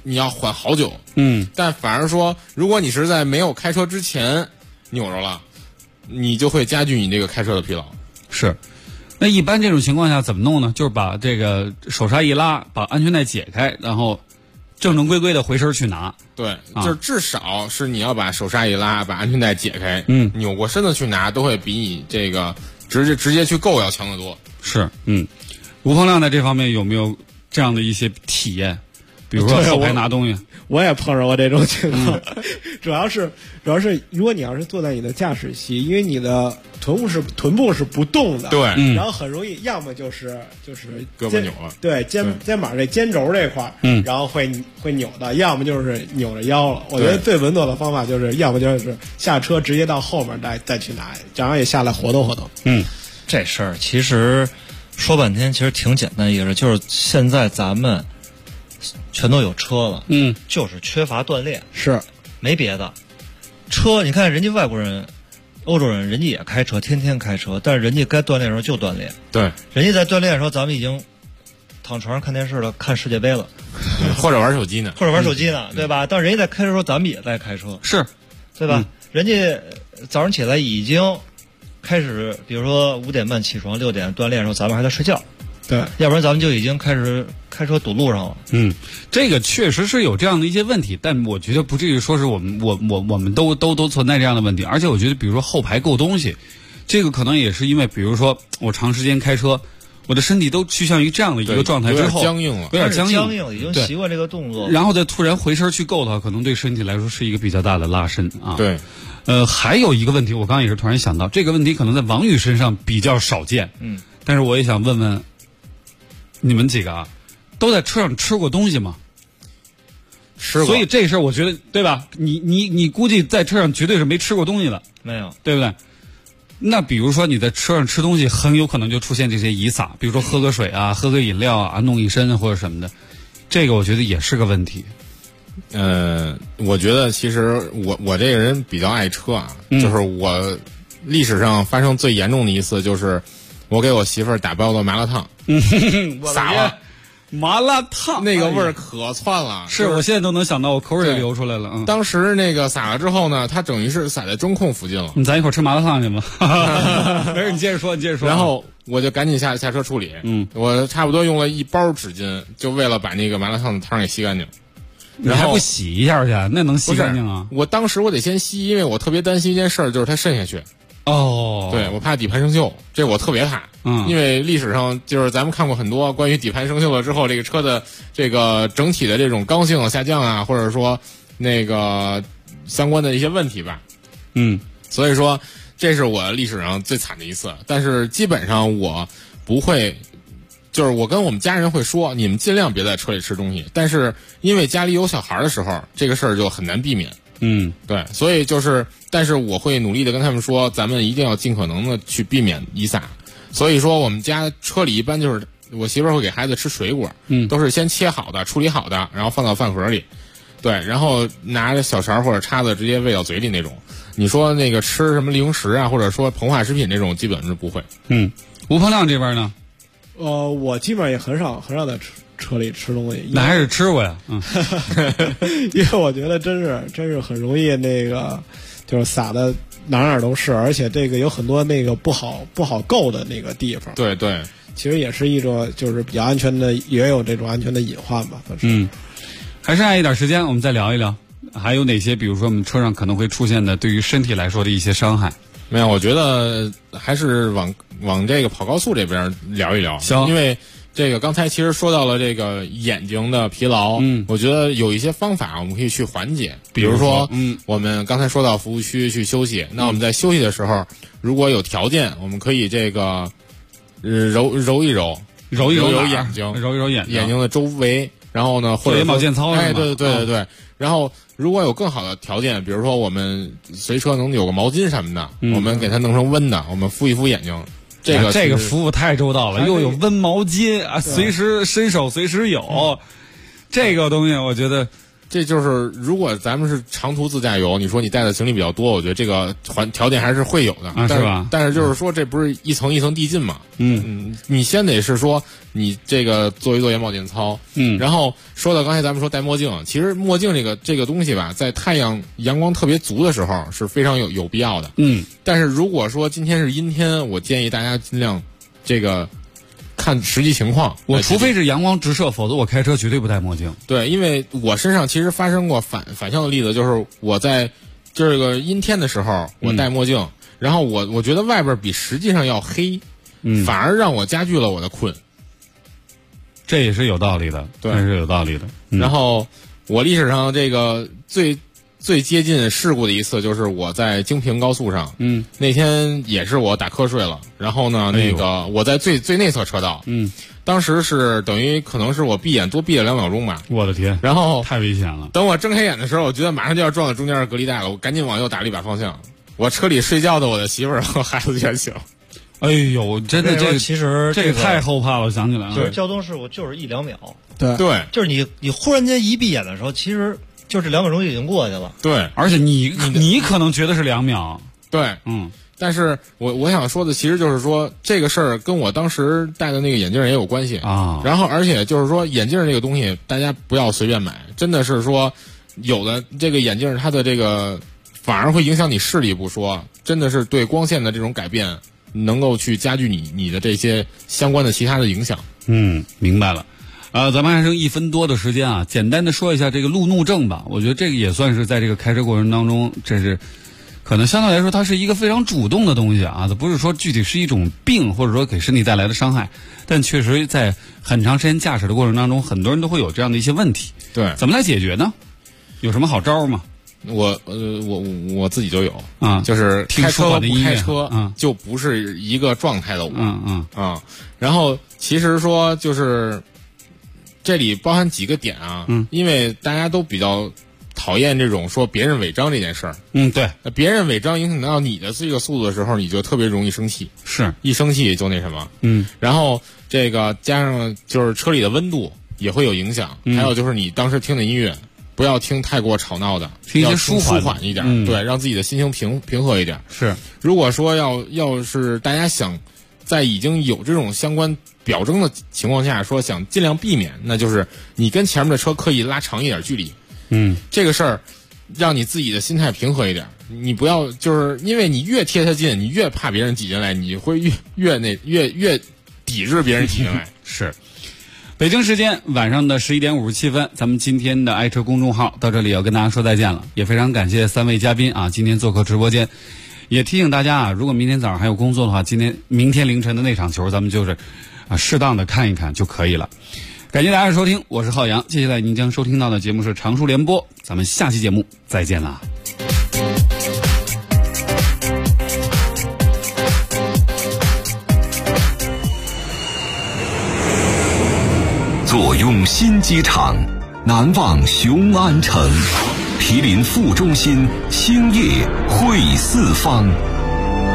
你要缓好久。但反而说，如果你是在没有开车之前扭着了，你就会加剧你这个开车的疲劳。 是。那一般这种情况下怎么弄呢？就是把这个手刹一拉，把安全带解开，然后正正规规的回身去拿。 对，就是至少是你要把手刹一拉，把安全带解开，扭过身子去拿，都会比你这个直接去够要强得多。 是，吴鹏亮在这方面有没有这样的一些体验？比如说后排拿东西， 我也碰上过这种情况。主要是，如果你要是坐在你的驾驶席，因为你的臀部是不动的， 对， 然后很容易要么就是胳膊扭了， 对，肩膀这肩轴这块，然后会扭的，要么就是扭着腰了。我觉得最稳妥的方法就是，要么就是下车直接到后面再去拿，这样也下来活动活动。 这事儿其实说半天，其实挺简单一个事，就是现在咱们全都有车了，就是缺乏锻炼， 是没别的。车，你看人家外国人、欧洲人，人家也开车，天天开车，但是人家该锻炼的时候就锻炼。 对， 人家在锻炼的时候，咱们已经躺床上看电视了，看世界杯了， 或者玩手机呢， 对吧？但是人家在开车的时候，咱们也在开车， 是， 对吧？人家早上起来已经开始，比如说5点半起床，6点锻炼的时候，咱们还在睡觉。 对， 要不然咱们就已经开始开车堵路上了。 这个确实是有这样的一些问题，但我觉得不至于说是我们都存在这样的问题。而且我觉得，比如说后排够东西，这个可能也是因为，比如说我长时间开车，我的身体都趋向于这样的一个状态之后， 有点僵硬了， 有点僵硬，已经习惯这个动作。 然后再突然回身去够它，可能对身体来说是一个比较大的拉伸啊。 对。 还有一个问题，我刚刚也是突然想到，这个问题可能在王宇身上比较少见。但是我也想问问你们几个啊，都在车上吃过东西吗？ 吃过。 所以这事儿我觉得，对吧？你估计在车上绝对是没吃过东西的， 没有， 对不对？那比如说你在车上吃东西，很有可能就出现这些遗撒，比如说喝个水啊，喝个饮料啊，弄一身或者什么的，这个我觉得也是个问题。 我觉得其实我这个人比较爱车啊，就是我历史上发生最严重的一次，就是我给我媳妇儿打包的麻辣烫，撒了麻辣烫， 那个味儿可窜了。 是我现在都能想到，我口水流出来了。 当时那个撒了之后呢，它等于是撒在中控附近了。 咱一会儿吃麻辣烫去吗？没事，你接着说。 然后我就赶紧下车处理。我差不多用了1包纸巾，就为了把那个麻辣烫的汤给吸干净。 你还不洗一下去？那能洗干净啊？ 我当时我得先吸，因为我特别担心一件事儿，就是它渗下去。对，我怕底盘生锈，这我特别怕。因为历史上就是咱们看过很多关于底盘生锈了之后，这个车的这个整体的这种刚性下降啊，或者说那个相关的一些问题吧。所以说这是我历史上最惨的一次。但是基本上我不会。就是我跟我们家人会说，你们尽量别在车里吃东西。但是因为家里有小孩的时候，这个事儿就很难避免。对，所以就是，但是我会努力的跟他们说，咱们一定要尽可能的去避免遗撒。所以说，我们家车里一般就是我媳妇儿会给孩子吃水果，都是先切好的、处理好的，然后放到饭盒里，对，然后拿着小勺或者叉子直接喂到嘴里那种。你说那个吃什么零食啊，或者说膨化食品这种，基本是不会。 吴鹏亮这边呢？ 我基本上也很少在车里吃东西。 那还是吃过呀， 因为我觉得真是很容易那个，就是撒的哪都是，而且这个有很多那个不好够的那个地方。 对对， 其实也是一种就是比较安全的，也有这种安全的隐患吧。 还剩下一点时间，我们再聊一聊，还有哪些比如说我们车上可能会出现的对于身体来说的一些伤害？ 没有，我觉得还是往这个跑高速这边聊一聊。 行， 因为这个刚才其实说到了这个眼睛的疲劳，我觉得有一些方法我们可以去缓解。比如说，我们刚才说到服务区去休息，那我们在休息的时候，如果有条件，我们可以这个揉一揉眼睛， 揉一揉眼睛的周围，然后呢，或者做保健操， 对。然后，如果有更好的条件，比如说我们随车能有个毛巾什么的，我们给它弄成温的，我们敷一敷眼睛。这个服务太周到了，又有温毛巾啊，随时伸手随时有。这个东西我觉得这就是如果咱们是长途自驾游，你说你带的行李比较多，我觉得这个条件还是会有的啊，是吧？ 但是就是说，这不是一层一层递进嘛？你先得是说你这个做一做眼保健操，然后说到刚才咱们说戴墨镜，其实墨镜这个东西吧，在太阳光特别足的时候是非常有必要的，但是如果说今天是阴天，我建议大家尽量这个。看实际情况， 我除非是阳光直射，否则我开车绝对不戴墨镜。 对，因为我身上其实发生过反向的例子，就是我在这个阴天的时候，我戴墨镜，然后我觉得外边比实际上要黑，反而让我加剧了我的困。 这也是有道理的， 对， 这是有道理的。 然后我历史上这个最接近事故的一次，就是我在京平高速上，那天也是我打瞌睡了，然后呢，那个我在最内侧车道，当时是等于可能是我闭眼多闭了2秒钟吧， 我的天， 然后太危险了。 等我睁开眼的时候，我觉得马上就要撞到中间的隔离带了，我赶紧往右打了一把方向，我车里睡觉的我的媳妇儿和孩子全醒。 哎呦，真的这其实这个太后怕了，我想起来了， 就是交通事故就是1-2秒， 对， 就是你忽然间一闭眼的时候，其实。就这2秒钟已经过去了， 对， 而且你可能觉得是2秒， 对，但是我想说的其实就是说这个事儿跟我当时戴的那个眼镜也有关系啊， 然后而且就是说眼镜这个东西大家不要随便买，真的是说有的这个眼镜它的这个反而会影响你视力不说，真的是对光线的这种改变能够去加剧你的这些相关的其他的影响。 明白了。咱们还剩1分多的时间啊，简单的说一下这个路怒症吧。我觉得这个也算是在这个开车过程当中，这是可能相对来说它是一个非常主动的东西啊，它不是说具体是一种病或者说给身体带来的伤害，但确实在很长时间驾驶的过程当中，很多人都会有这样的一些问题。 对， 怎么来解决呢？有什么好招吗？ 我自己就有啊， 就是开车不开车就不是一个状态的我，然后其实说就是这里包含几个点啊，因为大家都比较讨厌这种说别人违章这件事儿， 对， 别人违章影响到你的这个速度的时候，你就特别容易生气， 是一生气就那什么，然后这个加上就是车里的温度也会有影响，还有就是你当时听的音乐。不要听太过吵闹的， 听一些舒缓一点，对，让自己的心情平和一点。 是， 如果说要是大家想在已经有这种相关表征的情况下，说想尽量避免，那就是你跟前面的车刻意拉长一点距离。这个事儿让你自己的心态平和一点，你不要就是因为你越贴他近，你越怕别人挤进来，你会越抵制别人挤进来。 是。北京时间晚上的11点57分，咱们今天的爱车公众号到这里要跟大家说再见了，也非常感谢3位嘉宾啊，今天做客直播间，也提醒大家啊，如果明天早上还有工作的话，明天凌晨的那场球咱们就是适当的看一看就可以了。感谢大家的收听，我是浩洋，接下来您将收听到的节目是常熟联播，咱们下期节目再见啦。 坐拥新机场，难忘雄安城，毗邻副中心，兴业汇四方。